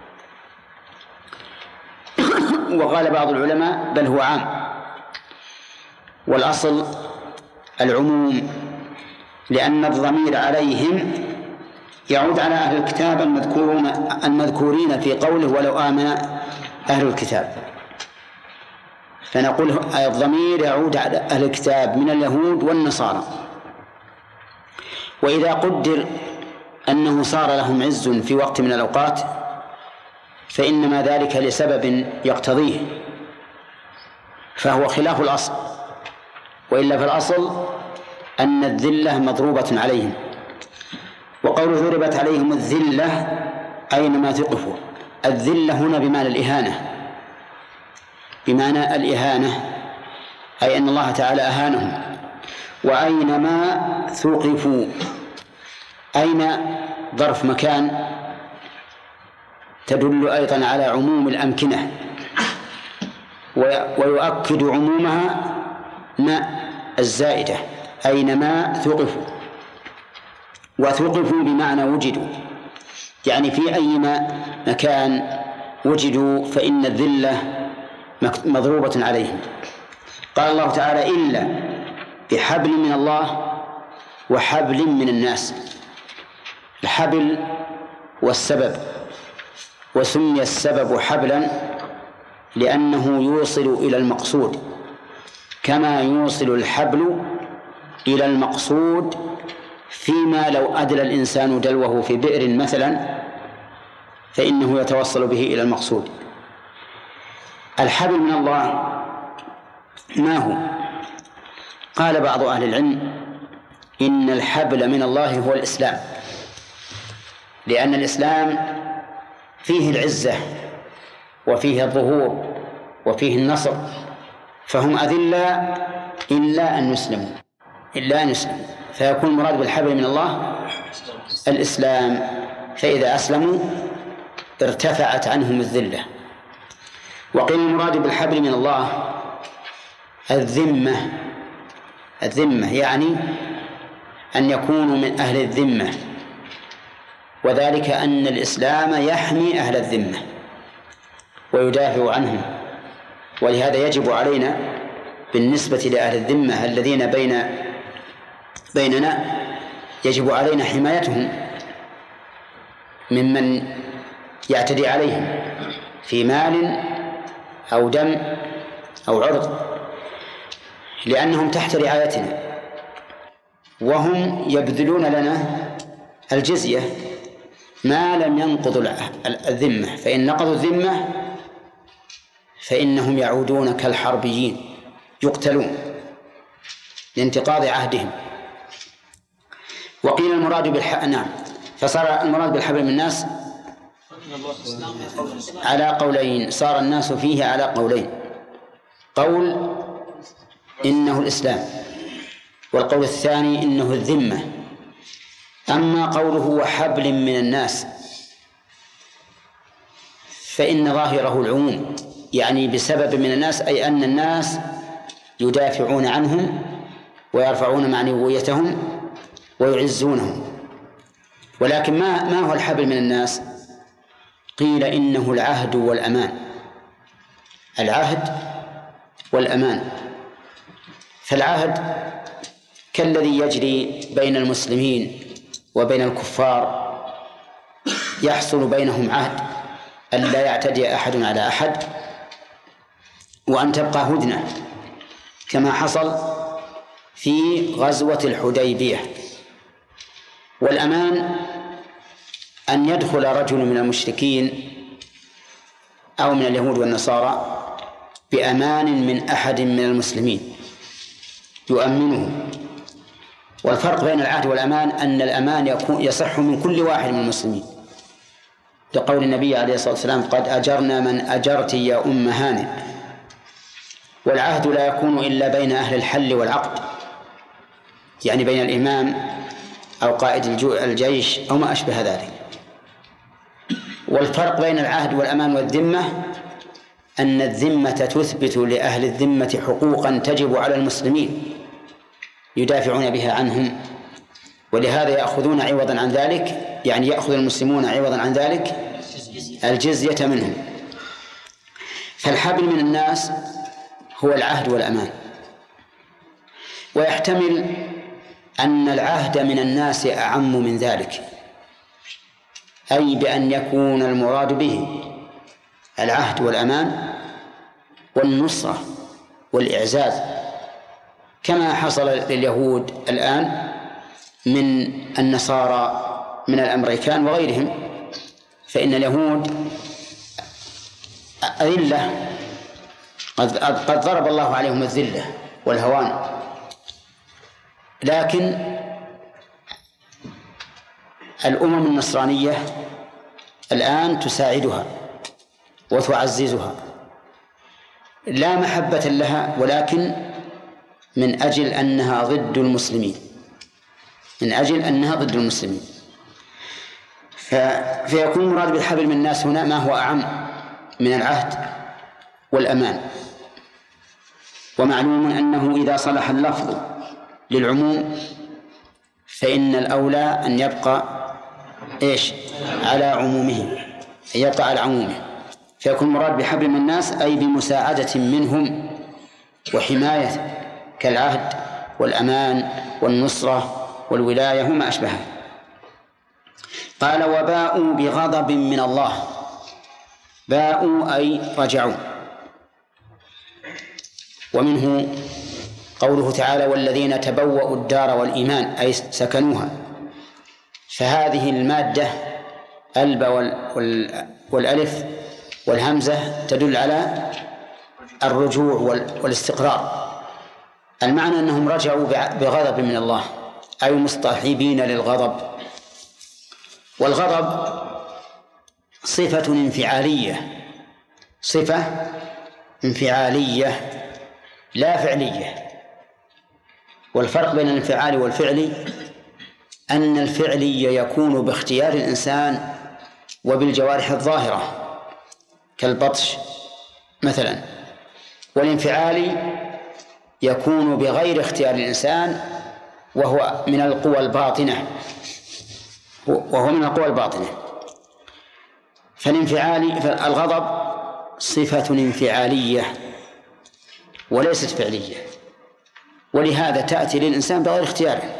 وقال بعض العلماء بل هو عام، والأصل العموم، لأن الضمير عليهم يعود على أهل الكتاب المذكورين في قوله ولو آمن أهل الكتاب، فنقول الضمير يعود على أهل الكتاب من اليهود والنصارى. وإذا قدر أنه صار لهم عز في وقت من الأوقات فإنما ذلك لسبب يقتضيه، فهو خلاف الأصل، وإلا فالأصل أن الذلة مضروبة عليهم. وقول ضربت عليهم الذلة أينما ثقفوا، الذلة هنا بمعنى الإهانة، بمعنى الإهانة، أي أن الله تعالى أهانهم. وأينما ثقفوا، أين ظرف مكان تدل أيضا على عموم الأمكنة، ويؤكد عمومها ما الزائدة، أينما ثقفوا. وثقفوا بمعنى وجدوا، يعني في أي مكان وجدوا فإن الذلة مضروبة عليهم. قال الله تعالى: إلا بحبل من الله وحبل من الناس. الحبل والسبب، وسمي السبب حبلا لأنه يوصل إلى المقصود، كما يوصل الحبل إلى المقصود فيما لو أدلى الإنسان دلوه في بئر مثلا فإنه يتوصل به إلى المقصود. الحبل من الله ما هو؟ قال بعض أهل العلم إن الحبل من الله هو الإسلام، لأن الإسلام فيه العزة وفيه الظهور وفيه النصر، فهم أذلة إلا أن يسلموا فيكون المراد بالحبل من الله الإسلام، فإذا أسلموا ارتفعت عنهم الذلة. وقيل المراد بالحبل من الله الذمة يعني أن يكونوا من أهل الذمة، وذلك أن الإسلام يحمي أهل الذمة ويدافع عنهم، ولهذا يجب علينا بالنسبة لأهل الذمة الذين بيننا يجب علينا حمايتهم ممن يعتدي عليهم في مال أو دم أو عرض، لأنهم تحت رعايتنا وهم يبذلون لنا الجزية ما لم ينقضوا الذمة، فإن نقضوا الذمة فإنهم يعودون كالحربيين يقتلون لانتقاض عهدهم. وقيل المراد فصار المراد بالحبل من الناس على قولين، صار الناس فيه على قولين، قول إنه الإسلام، والقول الثاني إنه الذمة. أما قوله وحبل من الناس فإن ظاهره العموم، يعني بسبب من الناس، أي أن الناس يدافعون عنهم ويرفعون معنويتهم ويعزونهم. ولكن ما هو الحبل من الناس؟ قيل إنه العهد والأمان، العهد والأمان. فالعهد كالذي يجري بين المسلمين وبين الكفار، يحصل بينهم عهد أن لا يعتدي أحد على أحد وأن تبقى هدنة، كما حصل في غزوة الحديبية. والأمان أن يدخل رجل من المشركين أو من اليهود والنصارى بأمان من أحد من المسلمين يؤمنه. والفرق بين العهد والأمان أن الأمان يصح من كل واحد من المسلمين، لقول النبي عليه الصلاة والسلام قد أجرنا من أجرت يا أم هانئ. والعهد لا يكون إلا بين أهل الحل والعقد، يعني بين الإمام أو قائد الجيش أو ما أشبه ذلك. والفرق بين العهد والأمان والذمة أن الذمة تثبت لأهل الذمة حقوقا تجب على المسلمين يدافعون بها عنهم، ولهذا يأخذون عوضا عن ذلك، يعني يأخذ المسلمون عوضا عن ذلك الجزية منهم. فالحبل من الناس هو العهد والأمان. ويحتمل أن العهد من الناس أعم من ذلك، أي بأن يكون المراد به العهد والأمان والنصرة والإعزاز، كما حصل لليهود الآن من النصارى من الأمريكان وغيرهم. فإن اليهود أذلة، قد ضرب الله عليهم الذلة والهوان، لكن الأمم النصرانية الآن تساعدها وتعززها لا محبة لها، ولكن من أجل أنها ضد المسلمين، فيكون المراد بالحبل من الناس هنا ما هو أعم من العهد والأمان. ومعلوم أنه إذا صلح اللفظ للعموم فإن الأولى أن يبقى على عمومه، فيكون المراد بحبل من الناس أي بمساعدة منهم وحماية، كالعهد والأمان والنصرة والولاية وما أشبهها. قال وباءوا بغضب من الله، باءوا أي رجعوا. ومنه قوله تعالى والذين تبوأوا الدار والإيمان أي سكنوها، فهذه المادة الباء والألف والهمزة تدل على الرجوع والاستقرار. المعنى أنهم رجعوا بغضب من الله، أي مصطحبين للغضب. والغضب صفة انفعالية، صفة انفعالية لا فعلية. والفرق بين الانفعال والفعل أن الفعلي يكون باختيار الإنسان وبالجوارح الظاهرة كالبطش مثلا، والانفعال يكون بغير اختيار الإنسان وهو من القوى الباطنة، فالغضب صفة انفعالية وليست فعلية، ولهذا تأتي للإنسان بغير اختياره.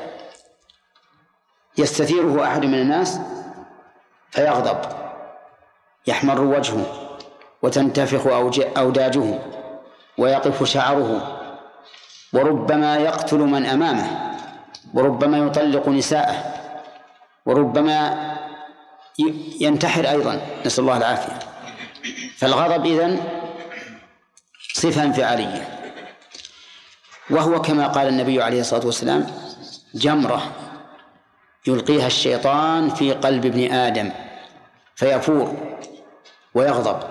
يستثيره أحد من الناس فيغضب، يحمر وجهه وتنتفخ أوداجه ويقف شعره، وربما يقتل من أمامه، وربما يطلق نساءه، وربما ينتحر أيضا، نسأل الله العافية. فالغضب إذن صفة انفعالية، وهو كما قال النبي عليه الصلاة والسلام جمرة يلقيها الشيطان في قلب ابن آدم فيفور ويغضب.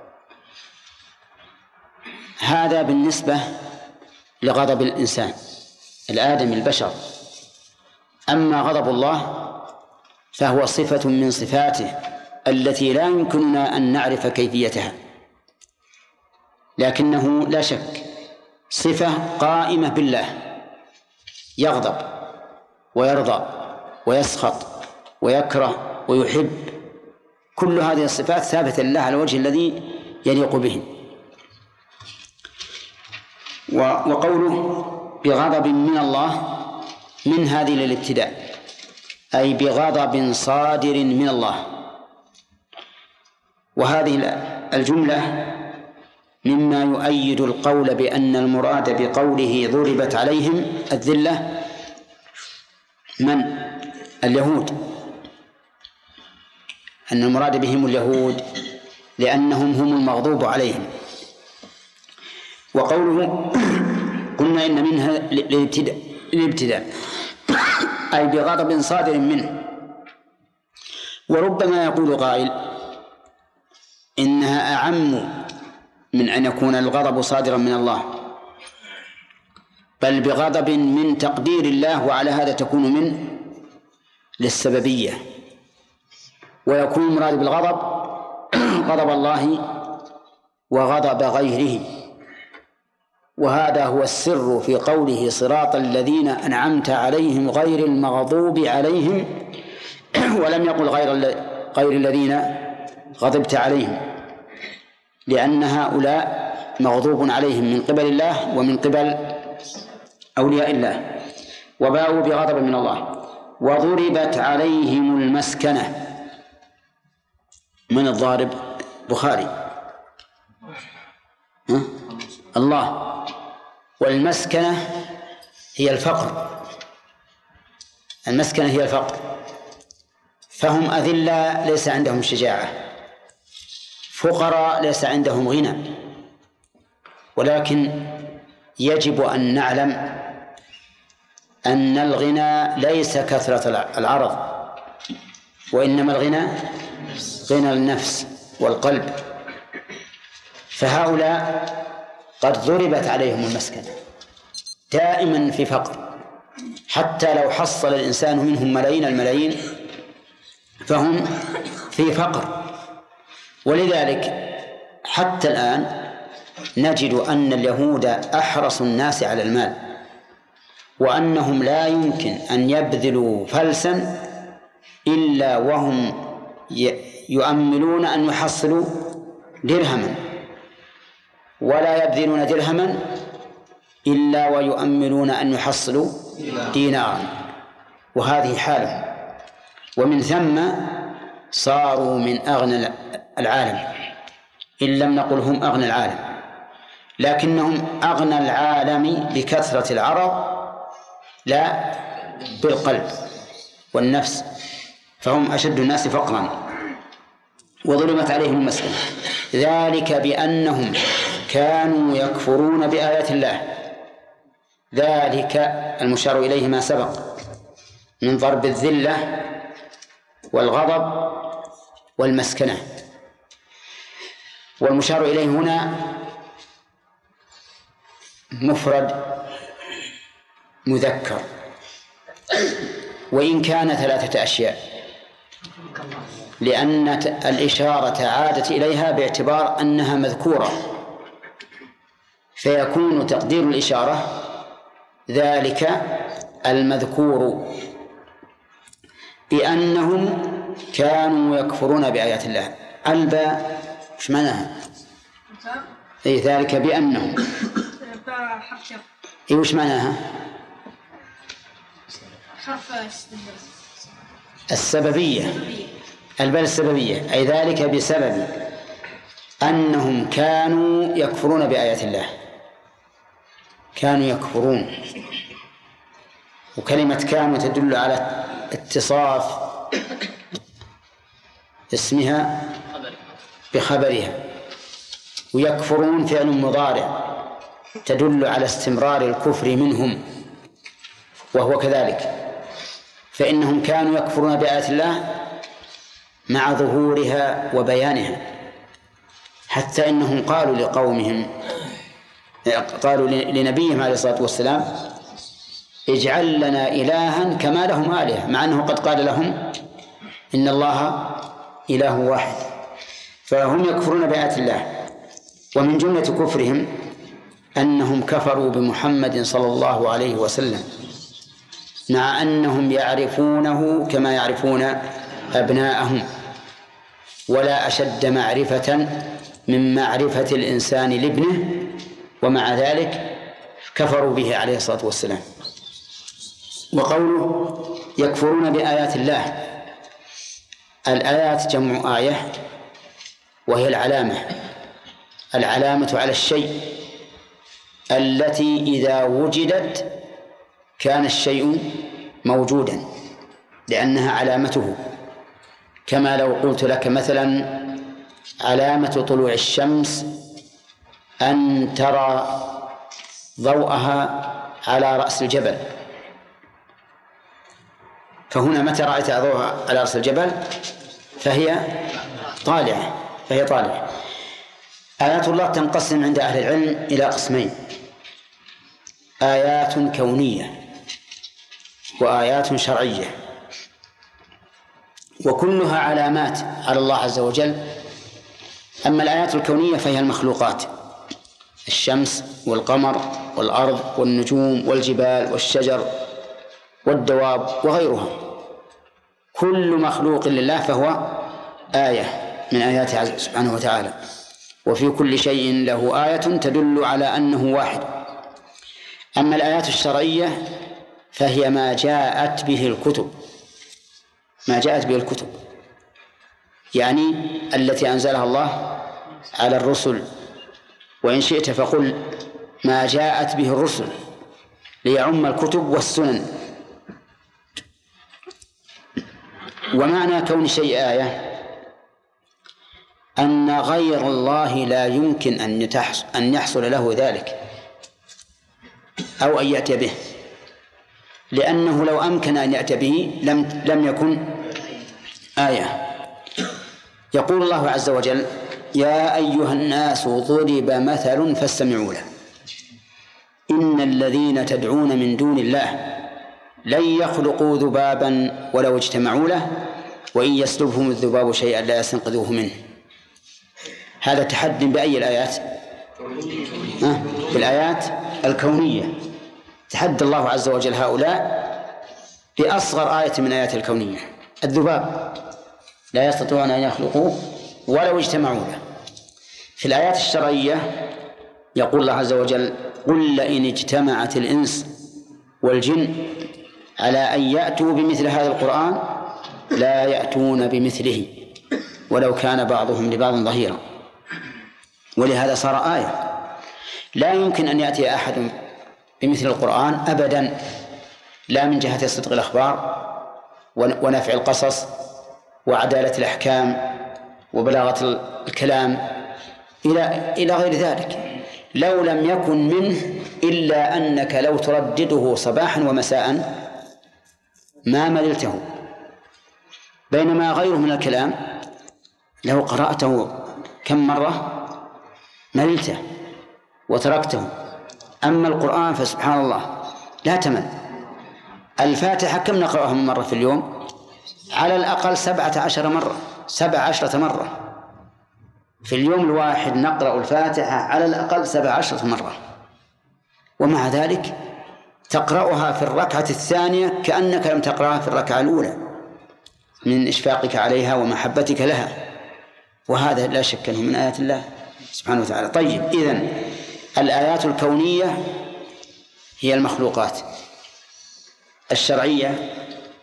هذا بالنسبة لغضب الإنسان الآدمي البشر. أما غضب الله فهو صفة من صفاته التي لا يمكننا أن نعرف كيفيتها، لكنه لا شك صفة قائمة بالله، يغضب ويرضى ويسخط ويكره ويحب، كل هذه الصفات ثابتة لله على الوجه الذي يليق به. وقوله بغضب من الله من هذه للابتداء، أي بغضب صادر من الله. وهذه الجملة مما يؤيد القول بأن المراد بقوله ضربت عليهم الذلة من؟ اليهود، أن المراد بهم اليهود لأنهم هم المغضوب عليهم. وقوله قلنا إن منها للابتداء أي بغضب صادر منه. وربما يقول قائل إنها أعم من أن يكون الغضب صادرا من الله، بل بغضب من تقدير الله، وعلى هذا تكون من للسببية، ويكون المراد بالغضب غضب الله وغضب غيره. وهذا هو السر في قوله صراط الذين أنعمت عليهم غير المغضوب عليهم، ولم يقل غير الذين غضبت عليهم، لأن هؤلاء مغضوب عليهم من قبل الله ومن قبل أولياء الله، وباءوا بغضب من الله. وضربت عليهم المسكنة. من الضارب؟ بخاري الله. والمسكنة هي الفقر، المسكنة هي الفقر، فهم أذلة ليس عندهم شجاعة، فقراء ليس عندهم غنى. ولكن يجب أن نعلم أن الغنى ليس كثرة العرض، وإنما الغنى غنى النفس والقلب. فهؤلاء قد ضربت عليهم المسكنة، دائما في فقر، حتى لو حصل الإنسان منهم ملايين الملايين فهم في فقر. ولذلك حتى الآن نجد أن اليهود أحرص الناس على المال، وأنهم لا يمكن أن يبذلوا فلسا إلا وهم يؤملون أن يحصلوا درهما، ولا يبذلون درهما إلا ويؤملون أن يحصلوا دينارا. وهذه حالهم، ومن ثم صاروا من أغنى العالم، إن لم نقل هم أغنى العالم، لكنهم أغنى العالم بكثرة العرض لا بالقلب والنفس، فهم أشد الناس فقرا. وضربت عليهم المسكنة ذلك بأنهم كانوا يكفرون بآيات الله. ذلك المشار إليه ما سبق، من ضرب الذلة والغضب والمسكنة. والمشار إليه هنا مفرد مذكر، وإن كان 3 أشياء، لأن الإشارة عادت إليها باعتبار أنها مذكورة، فيكون تقدير الإشارة ذلك المذكور بأنهم كانوا يكفرون بآيات الله. الباء وش معناها؟ أي ذلك بأنهم. أي وش معناها؟ السببية. الباء السببية، أي ذلك بسبب أنهم كانوا يكفرون بآيات الله. كانوا يكفرون، وكلمة كانوا تدل على اتصاف اسمها بخبرها، ويكفرون فعل مضارع تدل على استمرار الكفر منهم، وهو كذلك، فإنهم كانوا يكفرون بآيات الله مع ظهورها وبيانها، حتى إنهم قالوا لقومهم، قالوا لنبيهم عليه الصلاة والسلام: اجعل لنا إلها كما لهم آلهة، مع أنه قد قال لهم إن الله إله واحد. فهم يكفرون بآيات الله. ومن جملة كفرهم أنهم كفروا بمحمد صلى الله عليه وسلم، مع أنهم يعرفونه كما يعرفون أبناءهم، ولا أشد معرفة من معرفة الإنسان لابنه، ومع ذلك كفروا به عليه الصلاة والسلام. وقوله يكفرون بآيات الله، الآيات جمع آية، وهي العلامة على الشيء التي إذا وجدت كان الشيء موجودا لأنها علامته. كما لو قلت لك مثلا: علامة طلوع الشمس أن ترى ضوءها على رأس الجبل، فهنا متى رأيت ضوءها على رأس الجبل فهي طالعة. آيات الله تنقسم عند أهل العلم إلى قسمين: آيات كونية وآيات شرعية، وكلها علامات على الله عز وجل. أما الآيات الكونية فهي المخلوقات: الشمس والقمر والأرض والنجوم والجبال والشجر والدواب وغيرها، كل مخلوق لله فهو آية من آياته سبحانه وتعالى، وفي كل شيء له آية تدل على أنه واحد. أما الآيات الشرعية فهي ما جاءت به الكتب، يعني التي أنزلها الله على الرسل، وإن شئت فقل ما جاءت به الرسل، ليعم الكتب والسنن. ومعنى كون شيء آية أن غير الله لا يمكن أن يحصل له ذلك أو أن يأتي به، لأنه لو أمكن أن يأتي به لم يكن آية. يقول الله عز وجل: يا أيها الناس ضرب مثل فاستمعوا له إن الذين تدعون من دون الله لن يخلقوا ذبابا ولو اجتمعوا له وإن يسلبهم الذباب شيئا لا يستنقذوه منه. هذا تحدي بأي الآيات؟ بالآيات الكونية. تحدى الله عز وجل هؤلاء بأصغر آية من آيات الكونية: الذباب لا يستطيعون أن يخلقوا ولو اجتمعوا له. في الآيات الشرعية يقول الله عز وجل: قل لئن اجتمعت الإنس والجن على أن يأتوا بمثل هذا القرآن لا يأتون بمثله ولو كان بعضهم لبعض ظهيرا. ولهذا صار آية. لا يمكن أن يأتي أحد بمثل القرآن أبدا، لا من جهة صدق الأخبار ونفع القصص وعدالة الأحكام وبلاغة الكلام إلى غير ذلك. لو لم يكن منه إلا أنك لو تردده صباحا ومساء ما مللته، بينما غيره من الكلام لو قرأته كم مرة مللته وتركته. أما القرآن فسبحان الله لا تمل. الفاتحة كم نقرأها من مرة في اليوم؟ على الأقل 17 مرة، 17 مرة في اليوم الواحد نقرأ الفاتحة على الأقل 17 مرة، ومع ذلك تقرأها في الركعة الثانية كأنك لم تقرأها في الركعة الأولى من إشفاقك عليها ومحبتك لها، وهذا لا شك أنه من آيات الله سبحانه وتعالى. طيب، إذن الآيات الكونية هي المخلوقات، الشرعية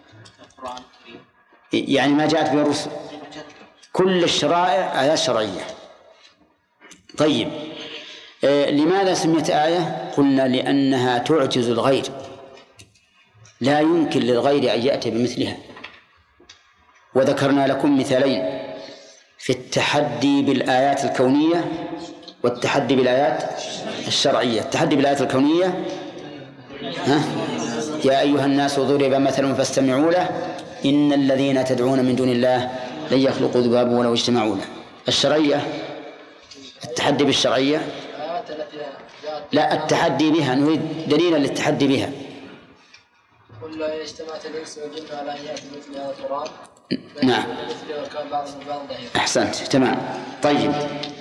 يعني ما جاءت به الرسل، كل الشرائع آيات شرعية. طيب، لماذا سميت آية؟ قلنا لأنها تعجز الغير، لا يمكن للغير أن يأتي بمثلها. وذكرنا لكم مثالين في التحدي بالآيات الكونية والتحدي بالآيات الشرعية. التحدي بالآيات الكونية يا أيها الناس ضرب مثل فاستمعوا له إن الذين تدعون من دون الله لن يخلقوا ذبابا ولو اجتمعوا له. الشرعية التحدي بالشرعية لا، التحدي بها، نريد دليلا للتحدي بها. قل اجتمعت الإنس والجن على أن يأتوا مثل هذا القرآن. نعم، أحسنت، تمام. طيب،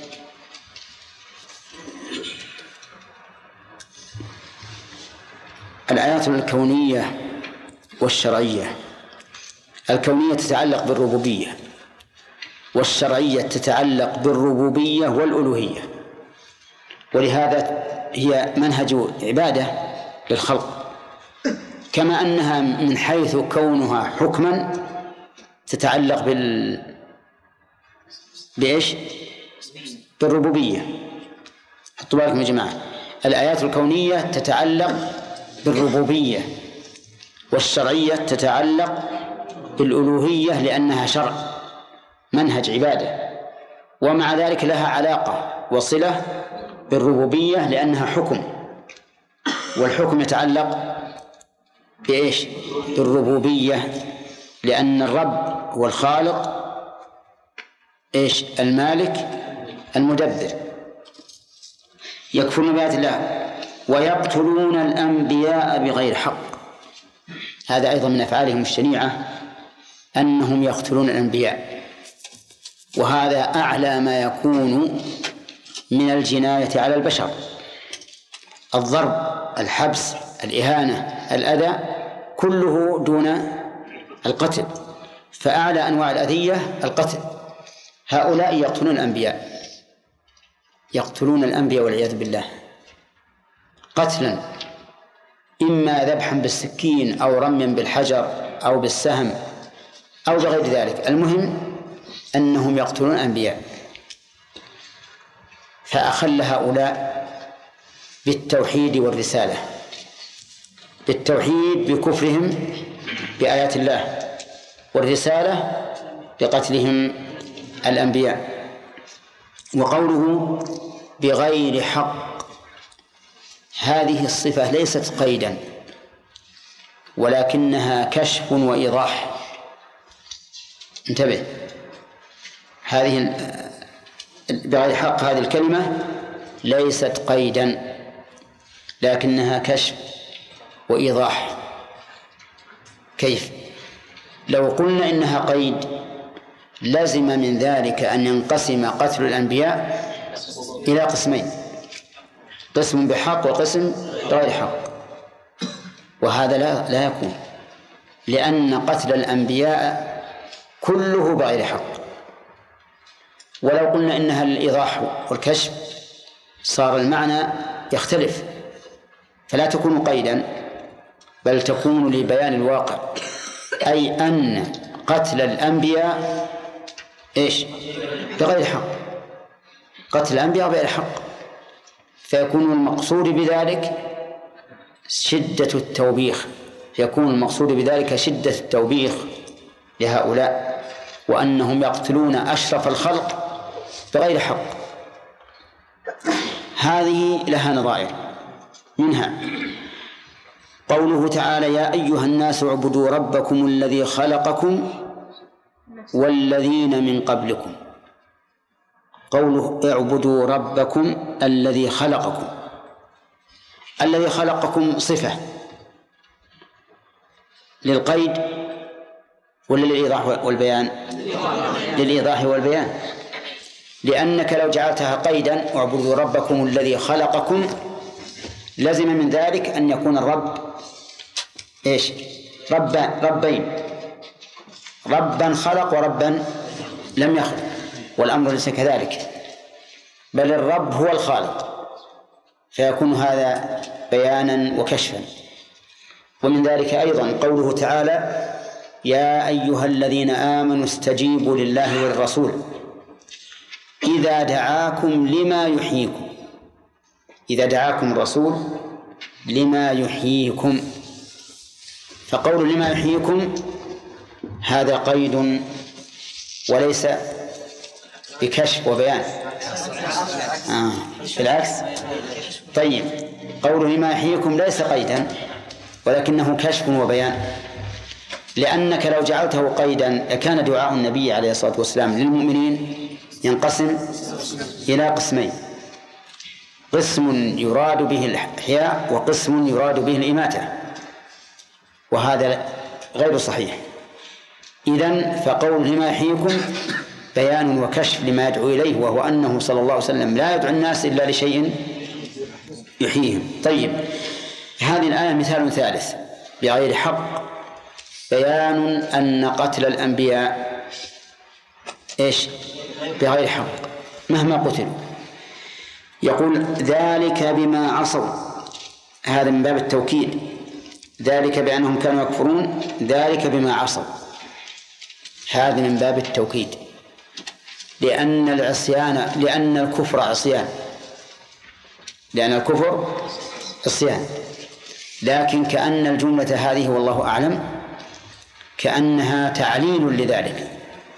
الآيات الكونية والشرعية، الكونية تتعلق بالربوبية، والشرعية تتعلق بالربوبية والألوهية، ولهذا هي منهج عبادة للخلق، كما أنها من حيث كونها حكما تتعلق بإيش؟ بالربوبية. حطوا بالكم يا جماعة، الآيات الكونية تتعلق بالربوبية، والشرعية تتعلق بالألوهية لأنها شرع منهج عبادة، ومع ذلك لها علاقة وصلة بالربوبية لأنها حكم، والحكم يتعلق بإيش؟ بالربوبية، لأن الرب هو الخالق إيش؟ المالك المدبر. يكفرون بآيات الله ويقتلون الأنبياء بغير حق، هذا أيضا من أفعالهم الشنيعة أنهم يقتلون الأنبياء، وهذا أعلى ما يكون من الجناية على البشر. الضرب، الحبس، الإهانة، الأذى كله دون القتل، فأعلى أنواع الأذية القتل. هؤلاء يقتلون الأنبياء، يقتلون الأنبياء والعياذ بالله قتلا، إما ذبحا بالسكين أو رميا بالحجر أو بالسهم أو بغير ذلك، المهم أنهم يقتلون الأنبياء. فأخل هؤلاء بالتوحيد والرسالة، بالتوحيد بكفرهم بآيات الله، والرسالة بقتلهم الأنبياء. وقوله بغير حق، هذه الصفة ليست قيدا ولكنها كشف وإيضاح. انتبه، هذه بغير حق هذه الكلمة ليست قيدا لكنها كشف وإيضاح. كيف؟ لو قلنا إنها قيد لزم من ذلك أن ينقسم قتل الأنبياء إلى قسمين، قسم بحق وقسم بغير حق، وهذا لا يكون، لأن قتل الأنبياء كله بغير حق. ولو قلنا إنها الإيضاح والكشف صار المعنى يختلف، فلا تكون قيدا بل تكون لبيان الواقع، أي أن قتل الأنبياء إيش؟ بغير حق، قتل الأنبياء بغير حق، فيكون المقصود بذلك شدة التوبيخ، فيكون المقصود بذلك شدة التوبيخ لهؤلاء، وأنهم يقتلون أشرف الخلق بغير حق. هذه لها نظائر، منها قوله تعالى: يا أيها الناس اعبدوا ربكم الذي خلقكم والذين من قبلكم. قوله اعبدوا ربكم الذي خلقكم، الذي خلقكم صفة للقيد ولا للإيضاح والبيان؟ للإيضاح والبيان، لأنك لو جعلتها قيدا اعبدوا ربكم الذي خلقكم لزم من ذلك أن يكون الرب إيش؟ ربين، ربا خلق وربا لم يخلق، والأمر ليس كذلك، بل الرب هو الخالق، فيكون هذا بيانا وكشفا. ومن ذلك أيضا قوله تعالى: يا أيها الذين آمنوا استجيبوا لله والرسول إذا دعاكم لما يحييكم. إذا دعاكم الرسول لما يحييكم، فقول لما يحييكم هذا قيد وليس بكشف وبيان. بالعكس. طيب، قول لما يحييكم ليس قيدا ولكنه كشف وبيان، لأنك لو جعلته قيدا كان دعاء النبي عليه الصلاة والسلام للمؤمنين ينقسم إلى قسمين: قسم يراد به الإحياء وقسم يراد به الإماتة، وهذا غير صحيح. إذن فقول لما يحييكم بيان وكشف لما يدعو إليه، وهو أنه صلى الله عليه وسلم لا يدعو الناس إلا لشيء يحييهم. طيب، هذه الآية مثال ثالث بغير حق، بيان أن قتل الأنبياء إيش؟ بغير حق مهما قتلوا. يقول: ذلك بما عصوا، هذا من باب التوكيد، ذلك بأنهم كانوا يكفرون، ذلك بما عصوا، هذا من باب التوكيد، لأن الكفر عصيان، لأن الكفر عصيان. لكن كأن الجملة هذه والله أعلم كأنها تعليل لذلك.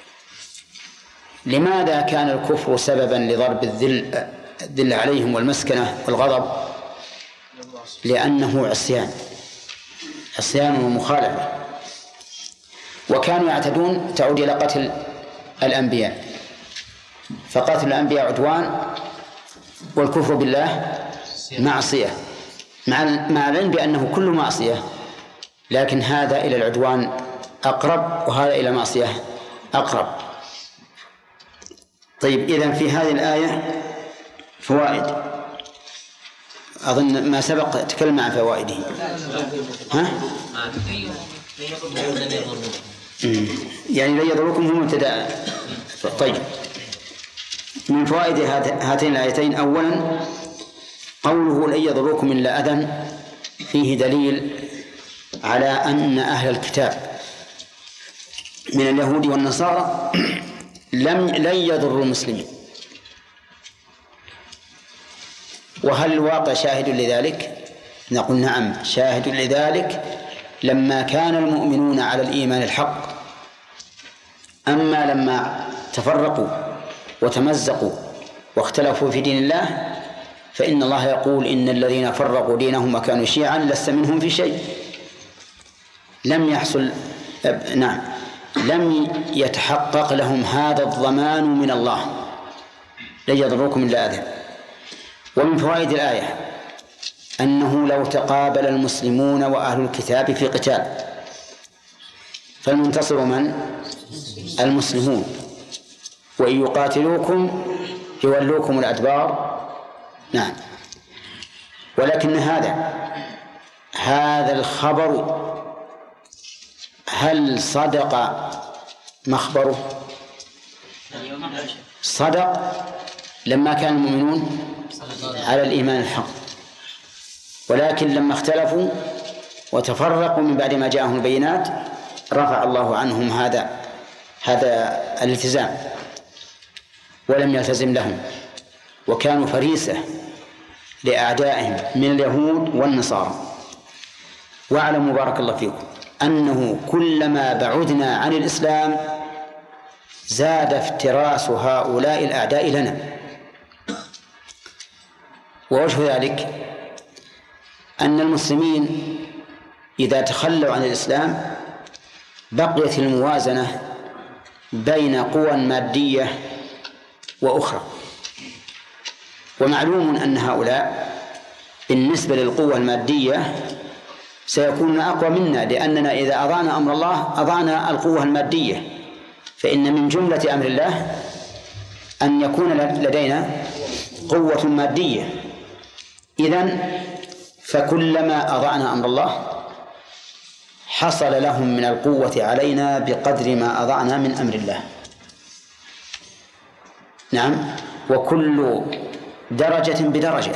لماذا كان الكفر سببا لضرب الذل عليهم والمسكنة والغضب؟ لأنه عصيان ومخالفة، وكانوا يعتدون، تعود إلى قتل الأنبياء، فقتل الأنبياء عدوان والكفر بالله معصية، مع العلم بأنه كل معصية، لكن هذا إلى العدوان أقرب وهذا إلى معصية أقرب. طيب، إذن في هذه الآية فوائد، أظن ما سبق تكلم عن فوائده. ها؟ يعني لن يضركم هم مبتدأ. طيب، من فوائد هاتين الآيتين: أولا قوله لن يضركم إلا أذى، فيه دليل على أن أهل الكتاب من اليهود والنصارى لن يضروا المسلمين. وهل الواقع شاهد لذلك؟ نقول نعم، شاهد لذلك لما كان المؤمنون على الإيمان الحق. أما لما تفرقوا وتمزقوا واختلفوا في دين الله فإن الله يقول: إن الذين فرقوا دينهم وكانوا شيعا لست منهم في شيء. لم يتحقق لهم هذا الضمان من الله، لن يضركم إلا أذى. ومن فوائد الآية أنه لو تقابل المسلمون وأهل الكتاب في قتال فالمنتصر من؟ المسلمون، وإن يقاتلوكم يولوكم الأدبار. نعم. ولكن هذا الخبر هل صدق مخبره؟ صدق لما كان المؤمنون على الإيمان الحق، ولكن لما اختلفوا وتفرقوا من بعد ما جاءهم البينات رفع الله عنهم هذا الالتزام ولم يلتزم لهم، وكانوا فريسة لأعدائهم من اليهود والنصارى. واعلموا بارك الله فيكم أنه كلما بعدنا عن الإسلام زاد افتراس هؤلاء الأعداء لنا. ووجه ذلك أن المسلمين إذا تخلوا عن الإسلام بقيت الموازنة بين قوى مادية وأخرى. ومعلوم أن هؤلاء بالنسبة للقوة المادية سيكون أقوى منا، لأننا إذا أضعنا أمر الله أضعنا القوة المادية، فإن من جملة أمر الله أن يكون لدينا قوة مادية. إذن فكلما أضعنا أمر الله حصل لهم من القوة علينا بقدر ما أضعنا من أمر الله. نعم، وكل درجة بدرجة،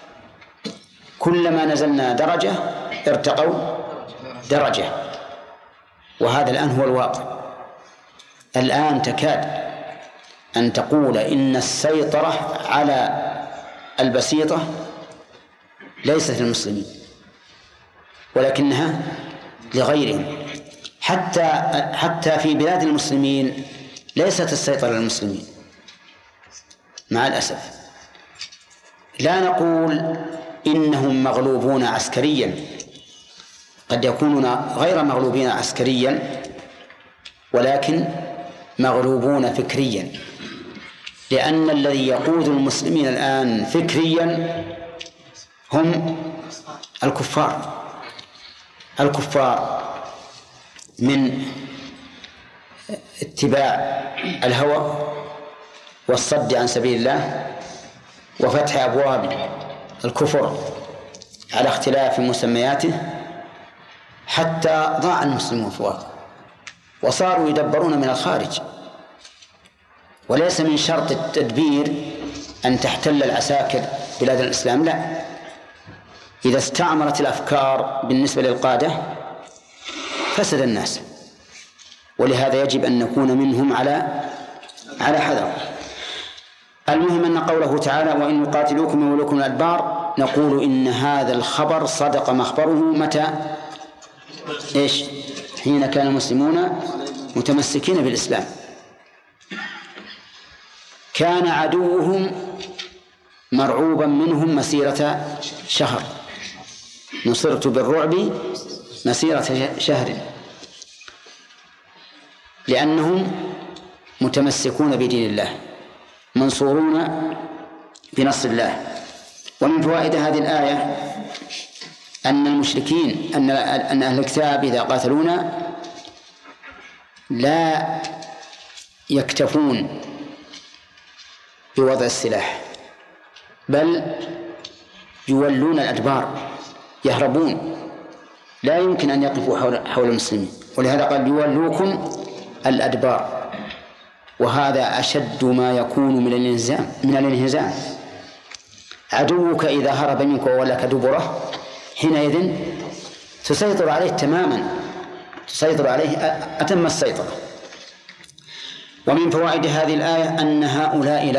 كلما نزلنا درجة ارتقوا درجة، وهذا الآن هو الواقع. الآن تكاد أن تقول إن السيطرة على البسيطة ليست للمسلمين ولكنها لغيرهم. حتى في بلاد المسلمين ليست السيطرة للمسلمين مع الأسف. لا نقول إنهم مغلوبون عسكريا، قد يكونون غير مغلوبين عسكريا ولكن مغلوبون فكريا، لأن الذي يقود المسلمين الآن فكريا هم الكفار من اتباع الهوى والصد عن سبيل الله وفتح أبواب الكفر على اختلاف مسمياته، حتى ضاع المسلمون في الواقع وصاروا يدبرون من الخارج. وليس من شرط التدبير أن تحتل العساكر بلاد الإسلام، لا، إذا استعمرت الأفكار بالنسبة للقادة فسد الناس، ولهذا يجب أن نكون منهم على حذر. المهم أن قوله تعالى وإن يقاتلوكم يولوكم الأدبار، نقول إن هذا الخبر صدق مخبره متى؟ إيش؟ حين كان المسلمون متمسكين بالإسلام. كان عدوهم مرعوبا منهم مسيرة شهر، نصرت بالرعب مسيرة شهر، لأنهم متمسكون بدين الله منصورون بنصر الله. ومن فوائد هذه الآية أن المشركين أن أهل الكتاب إذا قاتلونا لا يكتفون بوضع السلاح، بل يولون الأدبار، يهربون، لا يمكن أن يقفوا حول المسلمين، ولهذا قال يولوكم الأدبار. وهذا أشد ما يكون من الانهزام. عدوك إذا هرب منك وولك دبره حينئذ تسيطر عليه تماما، تسيطر عليه أتم السيطرة. ومن فوائد هذه الآية أن هؤلاء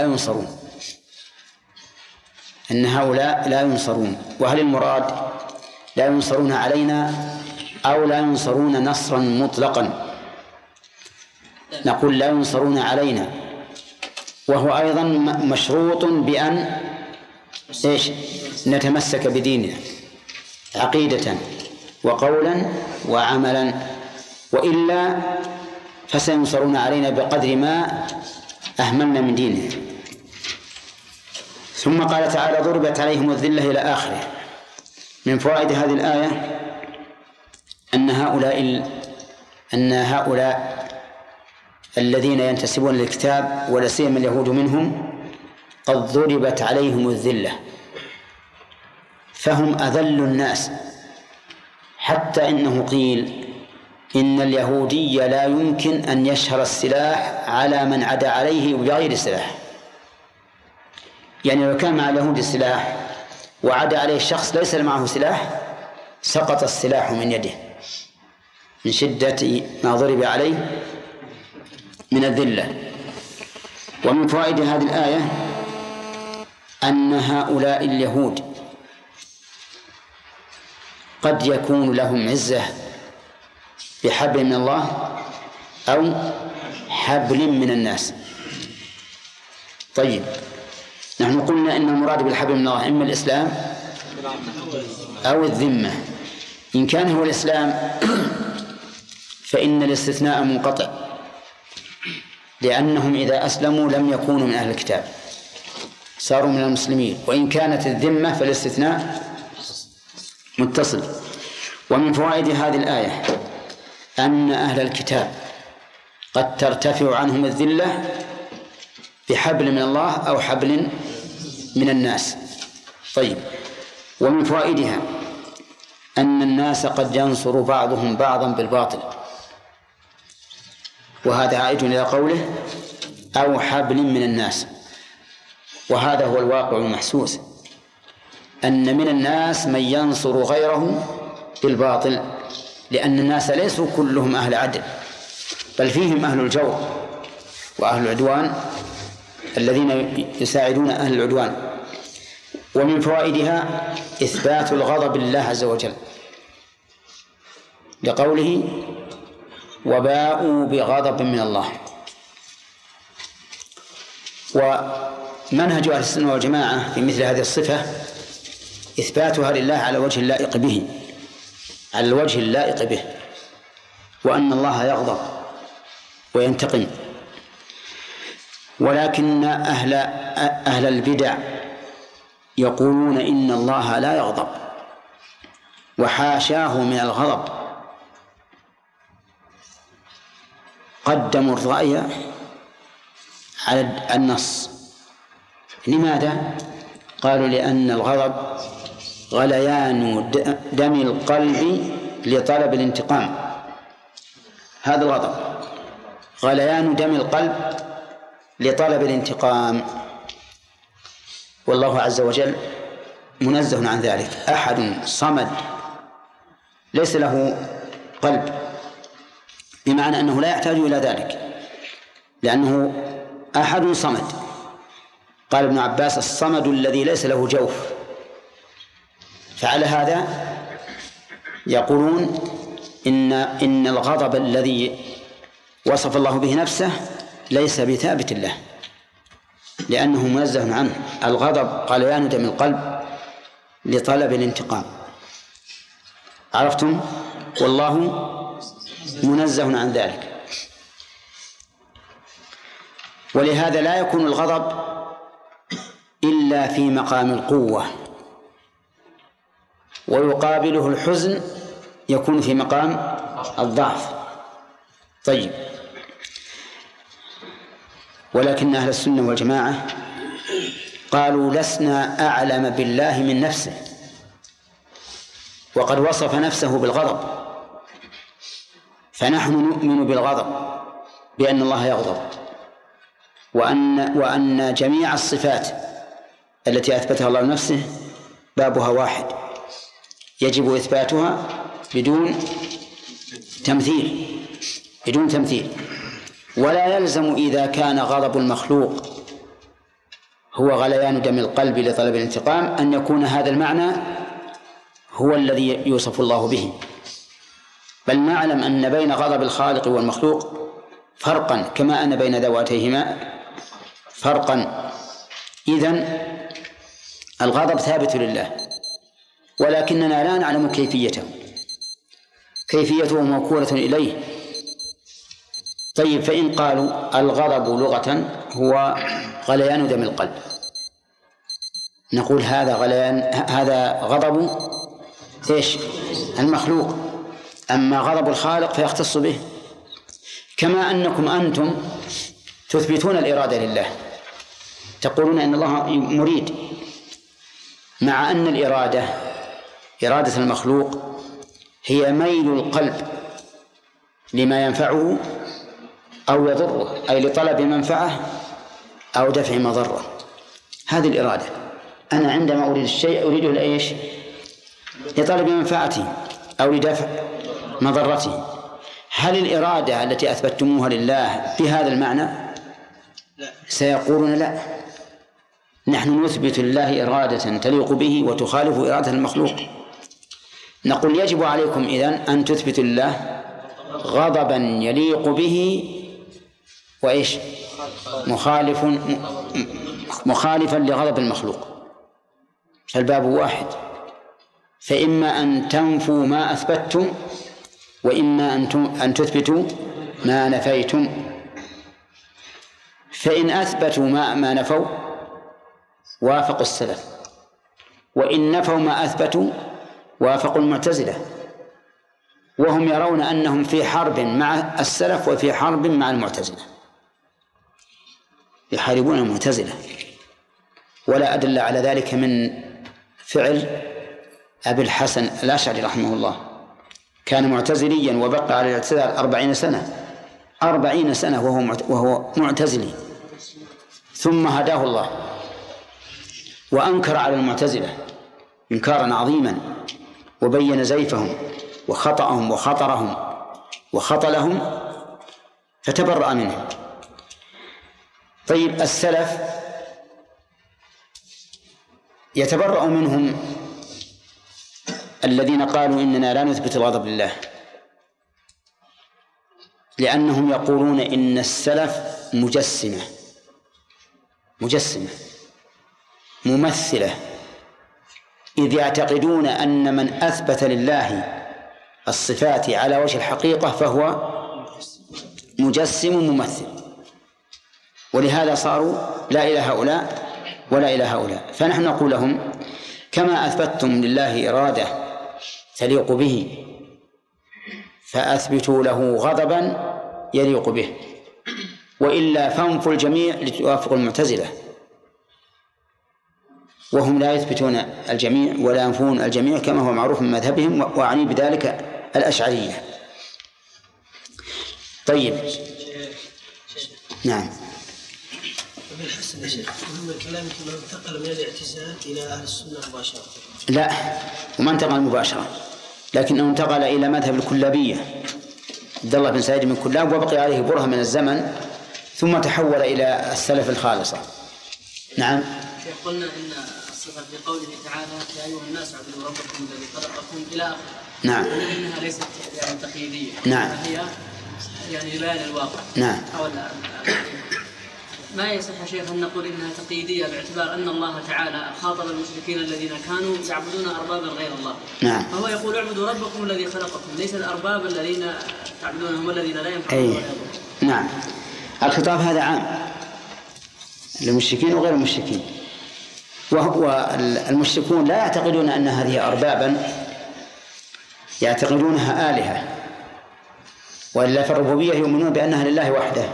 لا ينصرون. وهل المراد لا ينصرون علينا أو لا ينصرون نصرا مطلقا؟ نقول لا ينصرون علينا، وهو أيضا مشروط بأن نتمسك بديننا عقيدة وقولا وعملا، وإلا فسينصرون علينا بقدر ما أهملنا من ديننا. ثم قال تعالى ضربت عليهم الذلة إلى آخره. من فوائد هذه الآية أن هؤلاء الذين ينتسبون للكتاب ولا سيما اليهود منهم قد ضربت عليهم الذلة، فهم أذل الناس، حتى إنه قيل إن اليهودي لا يمكن أن يشهر السلاح على من عدا عليه بغير سلاح. يعني لو كان مع اليهود السلاح وعدا عليه شخص ليس معه سلاح سقط السلاح من يده من شدة ما ضرب عليه من الذلة. ومن فوائد هذه الآية أن هؤلاء اليهود قد يكون لهم عزة بحبل من الله أو حبل من الناس. طيب، نحن قلنا إن المراد بالحبل من الله إما الإسلام أو الذمة، إن كان هو الإسلام فإن الاستثناء منقطع، لأنهم إذا أسلموا لم يكونوا من أهل الكتاب، صاروا من المسلمين. وإن كانت الذمة فالاستثناء متصل. ومن فوائد هذه الآية أن أهل الكتاب قد ترتفع عنهم الذلة بحبل من الله أو حبل من الناس. طيب، ومن فوائدها أن الناس قد ينصر بعضهم بعضا بالباطل، وهذا عائد إلى قوله أو حبل من الناس، وهذا هو الواقع المحسوس، أن من الناس من ينصر غيره بالباطل، لأن الناس ليسوا كلهم أهل عدل، بل فيهم أهل الجور وأهل العدوان الذين يساعدون أهل العدوان. ومن فوائدها إثبات الغضب لله عز وجل، لقوله وباءوا بغضب من الله. ومنهج أهل السنة والجماعة في مثل هذه الصفة إثباتها لله على وجه اللائق به، على الوجه اللائق به، وأن الله يغضب وينتقم. ولكن أهل البدع يقولون إن الله لا يغضب وحاشاه من الغضب، قدموا الرأي على النص. لماذا؟ قالوا لأن الغضب غليان دم القلب لطلب الانتقام، هذا الغضب غليان دم القلب لطلب الانتقام، والله عز وجل منزه عن ذلك. أحد صمد ليس له قلب، بمعنى أنه لا يحتاج إلى ذلك، لأنه أحد صمد. قال ابن عباس الصمد الذي ليس له جوف. فعلى هذا يقولون إن الغضب الذي وصف الله به نفسه ليس بثابت له، لأنه منزه عنه. الغضب غليان دم القلب لطلب الانتقام، عرفتم؟ والله منزه عن ذلك. ولهذا لا يكون الغضب إلا في مقام القوة، ويقابله الحزن يكون في مقام الضعف. طيب، ولكن أهل السنة والجماعة قالوا لسنا أعلم بالله من نفسه، وقد وصف نفسه بالغضب، فنحن نؤمن بالغضب، بأن الله يغضب، وأن جميع الصفات التي أثبتها الله لنفسه بابها واحد، يجب إثباتها بدون تمثيل. ولا يلزم إذا كان غضب المخلوق هو غليان دم القلب لطلب الانتقام أن يكون هذا المعنى هو الذي يوصف الله به، بل نعلم أن بين غضب الخالق والمخلوق فرقا، كما أن بين ذواتيهما فرقا. إذن الغضب ثابت لله، ولكننا لا نعلم كيفيته موكولة إليه. طيب، فإن قالوا الغضب لغة هو غليان دم القلب، نقول هذا غضب المخلوق، أما غضب الخالق فيختص به. كما أنكم أنتم تثبتون الإرادة لله، تقولون إن الله مريد، مع أن إرادة المخلوق هي ميل القلب لما ينفعه أو يضره، أي لطلب منفعة أو دفع مضرة. هذه الإرادة. أنا عندما أريد الشيء أريده لإيش؟ لطلب منفعته أو لدفع مضرته. هل الإرادة التي أثبتموها لله بهذا المعنى؟ سيقولون لا، نحن نثبت لله إرادة تليق به وتخالف إرادة المخلوق. نقول يجب عليكم إذن أن تثبتوا لله غضبا يليق به وإيش؟ مخالفا لغضب المخلوق. فالباب واحد، فإما أن تنفوا ما أثبتتم وإما أن تثبتوا ما نفيتم. فإن أثبتوا ما نفوا وافقوا السلف، وإن نفوا ما أثبتوا وافقوا المعتزلة، وهم يرون أنهم في حرب مع السلف وفي حرب مع المعتزلة، يحاربون المعتزلة. ولا أدل على ذلك من فعل أبي الحسن الأشعري رحمه الله، كان معتزليا وبقى على الاعتزال 40 سنة وهو معتزلي، ثم هداه الله وأنكر على المعتزلة إنكارا عظيما وبين زيفهم وخطأهم وخطرهم وخطلهم فتبرأ منهم. طيب السلف يتبرأ منهم الذين قالوا إننا لا نثبت الغضب لله، لأنهم يقولون إن السلف مجسمة ممثلة، إذ يعتقدون أن من أثبت لله الصفات على وجه الحقيقة فهو مجسم ممثل، ولهذا صاروا لا إلى هؤلاء ولا إلى هؤلاء. فنحن نقول لهم كما أثبتتم لله إرادة تليق به فأثبتوا له غضبا يليق به، وإلا فانفوا الجميع لتوافقوا المعتزلة، وهم لا يثبتون الجميع ولا ينفون الجميع كما هو معروف من مذهبهم، وأعني بذلك الأشعرية. طيب نعم. ابن الحسن يا شيخ، مهم كلامك انه انتقل من الاعتزال الى اهل السنه مباشره. لا، وما انتقل مباشره، لكنه انتقل الى مذهب الكلابيه عبد الله بن سعيد من كلاب، وبقي عليه برهة من الزمن، ثم تحول الى السلف الخالصه. نعم. شيخ قلنا ان الصفه في قوله تعالى يا ايها الناس اعبدوا ربكم الذي خلقكم الى اخره. نعم. انها ليست يعني تقييديه. نعم. هي يعني لبيان الواقع. نعم. ما يصح يا شيخ أن نقول إنها تقييدية باعتبار أن الله تعالى خاطب المشركين الذين كانوا يعبدون أربابا غير الله. نعم. فهو يقول اعبدوا ربكم الذي خلقكم، ليس الأرباب الذين تعبدونهم الذين لا ينفعون ولا يضرون. نعم. الخطاب هذا عام للمشركين وغير المشركين، والمشركون لا يعتقدون أن هذه أربابا، يعتقدونها آلهة، وإلا في الربوبية يؤمنون بأنها لله وحده.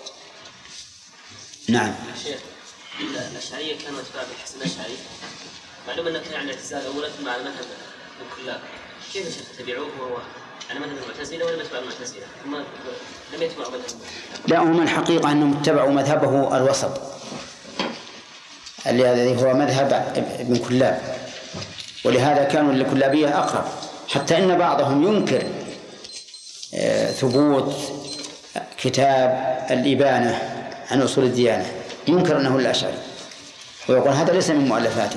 نعم. شيخ الأشعرية كانوا أتباع بالحسن الأشعري، معلوم أنه كان عند الاعتزال أولا ثم على مذهب الكلاب، كيف يا شيخ تبعوه وهو على مذهب المعتزلة ولا يتبع المعتزلة؟ ثم لم يتبعوا مذهب. لا، هم الحقيقة أنهم اتبعوا مذهبه الوسط الذي هو مذهب ابن كلاب، ولهذا كانوا للكلابية أقرب، حتى إن بعضهم ينكر ثبوت كتاب الإبانة عن أصول الديانة، ينكر أنه الأشعري ويقول هذا ليس من مؤلفاته،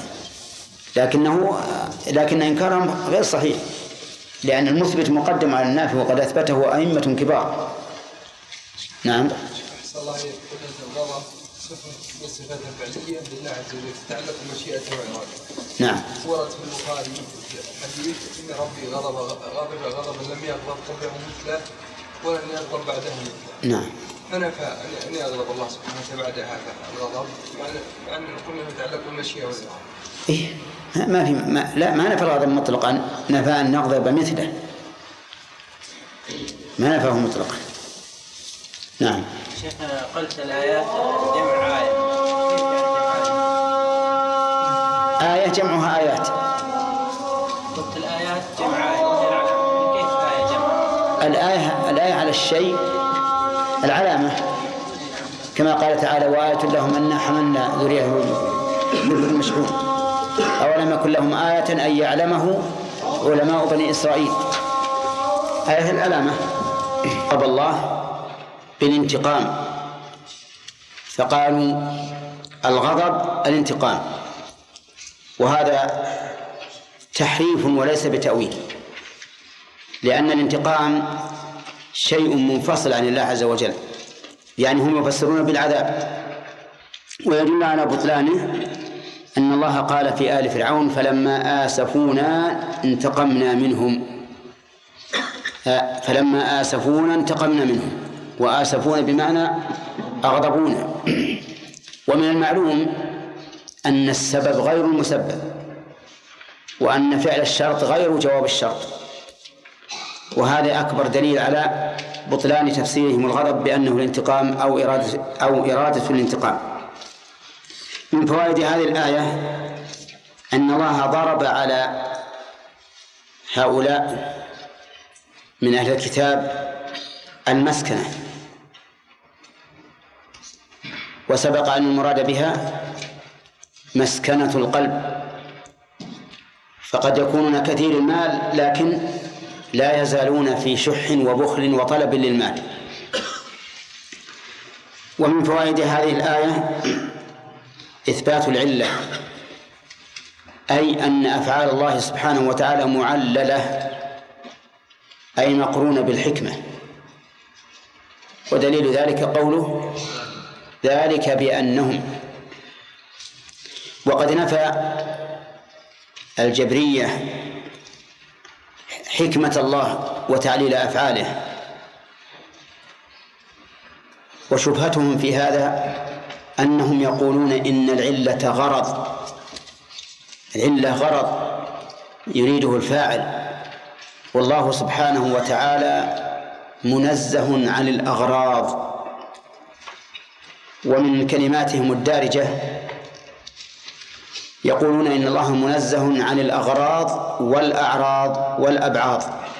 لكن إنكارهم غير صحيح، لأن المثبت مقدم على النافي وقد أثبته أئمة كبار. نعم. الغضب صفة من الصفات الفعلية لله عز وجل تتعلق بمشيئته وإرادته. نعم. ورد في البخاري حديث إن ربي غضبا لم يغضب قبله مثله ولن يغضب بعده مثله. نعم. فنفى أن يغضب الله سبحانه وتعالى بعد هذا الغضب، مع أن كله يتعلق بالمشيئة والإرادة. إيه ما نفى الغضب مطلقا، نفى أن نغضب مثله، ما نفاه مطلقا. نعم. شيخ قلت الآيات جمع آية، آية جمعها آيات. قلت الآيات جمع آية وهي العلامة، كيف آية جمع؟ الآية على الشيء العلامة، كما قال تعالى وآية لهم أنا حملنا ذريته بالبر المشحون، أولم يكن لهم آية أن يعلمه علماء بني إسرائيل. آية العلامة. طب الله بالانتقام، فقالوا الغضب الانتقام، وهذا تحريف وليس بتأويل، لأن الانتقام شيء منفصل عن الله عز وجل، يعني هم يفسرون بالعذاب، ويدل على بطلانه أن الله قال في آل فرعون فلما آسفونا انتقمنا منهم. فلما آسفونا انتقمنا منهم، وآسفونا بمعنى أغضبونا. ومن المعلوم أن السبب غير المسبب، وأن فعل الشرط غير جواب الشرط، وهذا أكبر دليل على بطلان تفسيرهم الغضب بأنه الانتقام أو إرادة الانتقام. من فوائد هذه الآية أن الله ضرب على هؤلاء من أهل الكتاب المسكنة، وسبق أن المراد بها مسكنة القلب، فقد يكونون كثير المال لكن لا يزالون في شح وبخل وطلب للمال. ومن فوائد هذه الآية إثبات العلة، أي أن أفعال الله سبحانه وتعالى معللة، أي مقرونة بالحكمة. ودليل ذلك قوله ذلك بأنهم. وقد نفى الجبرية حكمة الله وتعليل أفعاله، وشبهتهم في هذا أنهم يقولون إن العلة غرض، العلة غرض يريده الفاعل، والله سبحانه وتعالى منزه عن الأغراض. ومن كلماتهم الدارجة يقولون إن الله منزه عن الأغراض والأعراض والأبعاض،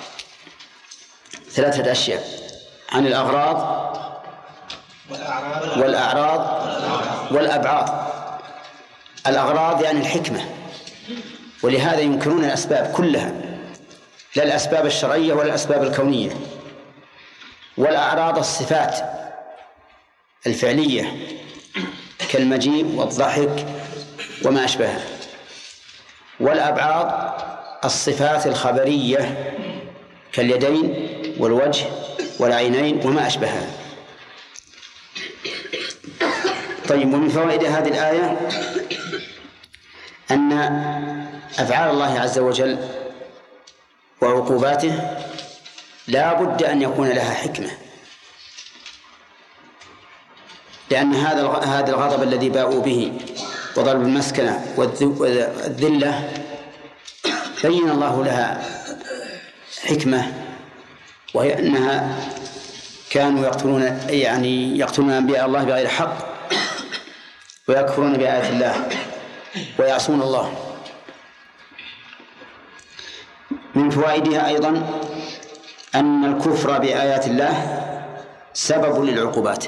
ثلاثة أشياء: عن الأغراض والأعراض والأبعاض. الأغراض يعني الحكمة، ولهذا ينكرون الأسباب كلها، لا الأسباب الشرعية ولا الأسباب الكونية. والأعراض الصفات الفعلية كالمجيء والضحك وما أشبهها. والأبعاض الصفات الخبرية كاليدين والوجه والعينين وما أشبهها. طيب، ومن فوائد هذه الآية أن أفعال الله عز وجل وعقوباته لا بد أن يكون لها حكمة، لأن هذا الغضب الذي باءوا به وضرب المسكنة والذلة بين الله لها حكمة، وهي أنها كانوا يقتلون أنبياء الله بغير حق ويكفرون بآيات الله ويعصون الله. من فوائدها أيضا أن الكفر بآيات الله سبب للعقوبات،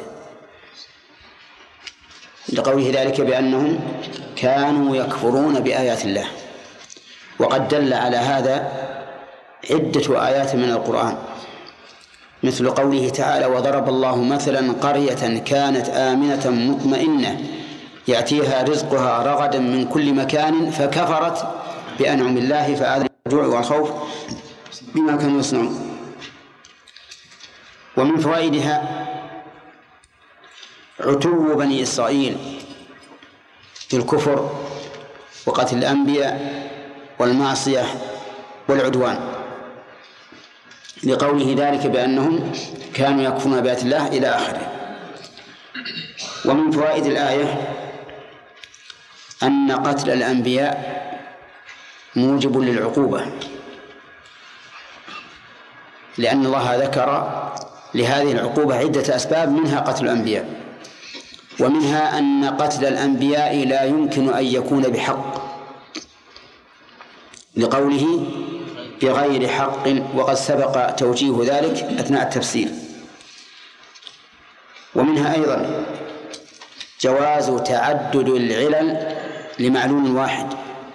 لقوله ذلك بأنهم كانوا يكفرون بآيات الله. وقد دل على هذا عدة آيات من القرآن، مثل قوله تعالى: وضرب الله مثلا قرية كانت آمنة مطمئنة يأتيها رزقها رغدا من كل مكان فكفرت بأنعم الله فأذاقها الجوع والخوف بما كانوا يصنعون. ومن فوائدها عتو بني إسرائيل في الكفر وقتل الأنبياء والمعصية والعدوان، لقوله ذلك بأنهم كانوا يكفرون بآيات الله إلى آخره. ومن فوائد الآية أن قتل الأنبياء موجب للعقوبة، لأن الله ذكر لهذه العقوبة عدة أسباب، منها قتل الأنبياء، ومنها أن قتل الأنبياء لا يمكن أن يكون بحق، لقوله بغير حق، وقد سبق توجيه ذلك أثناء التفسير. ومنها أيضا جواز تعدد العلل لمعلول واحد،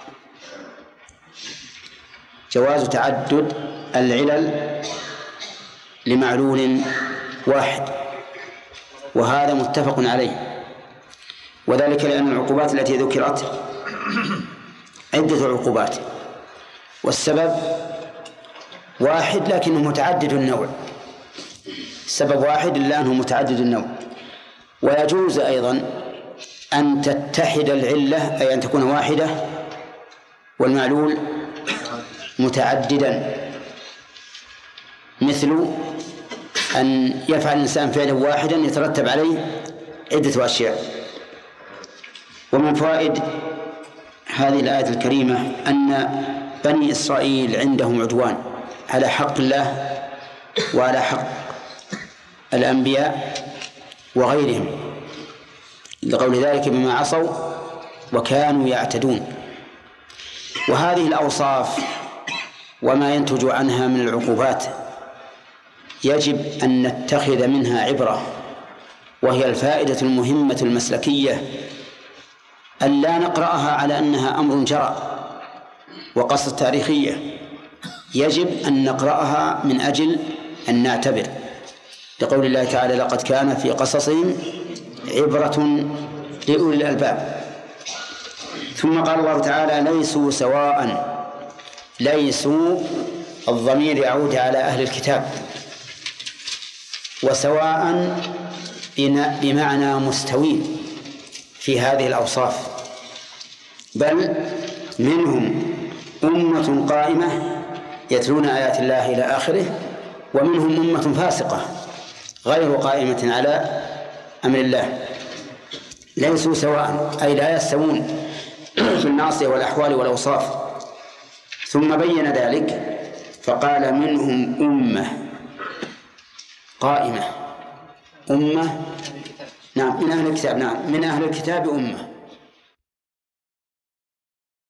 جواز تعدد العلل لمعلول واحد، وهذا متفق عليه، وذلك لأن العقوبات التي ذكرت عدة عقوبات، والسبب واحد لكنه متعدد النوع، السبب واحد إلا أنه متعدد النوع. ويجوز أيضا أن تتحد العلة أي أن تكون واحدة والمعلول متعددا، مثل أن يفعل الإنسان فعلا واحدا يترتب عليه عدة أشياء. ومن فوائد هذه الآية الكريمة أن بني إسرائيل عندهم عدوان على حق الله وعلى حق الأنبياء وغيرهم، لقول ذلك بما عصوا وكانوا يعتدون. وهذه الأوصاف وما ينتج عنها من العقوبات يجب أن نتخذ منها عبرة، وهي الفائدة المهمة المسلكية، أن لا نقرأها على أنها أمر جرى وقصة تاريخية، يجب أن نقرأها من أجل أن نعتبر، لقول الله تعالى: لقد كان في قصصهم عبرة لأولي الألباب. ثم قال الله تعالى: ليسوا سواء. ليسوا الضمير يعود على أهل الكتاب، وسواء بمعنى مستوين في هذه الأوصاف، بل منهم أمة قائمة يتلون آيات الله إلى آخره، ومنهم أمة فاسقة غير قائمة على أمر الله. ليسوا سواء أي لا يستوون في الناصية والأحوال والأوصاف. ثم بين ذلك فقال: منهم أمة قائمة. أمة، نعم، من أهل الكتاب، نعم، من أهل الكتاب أمة.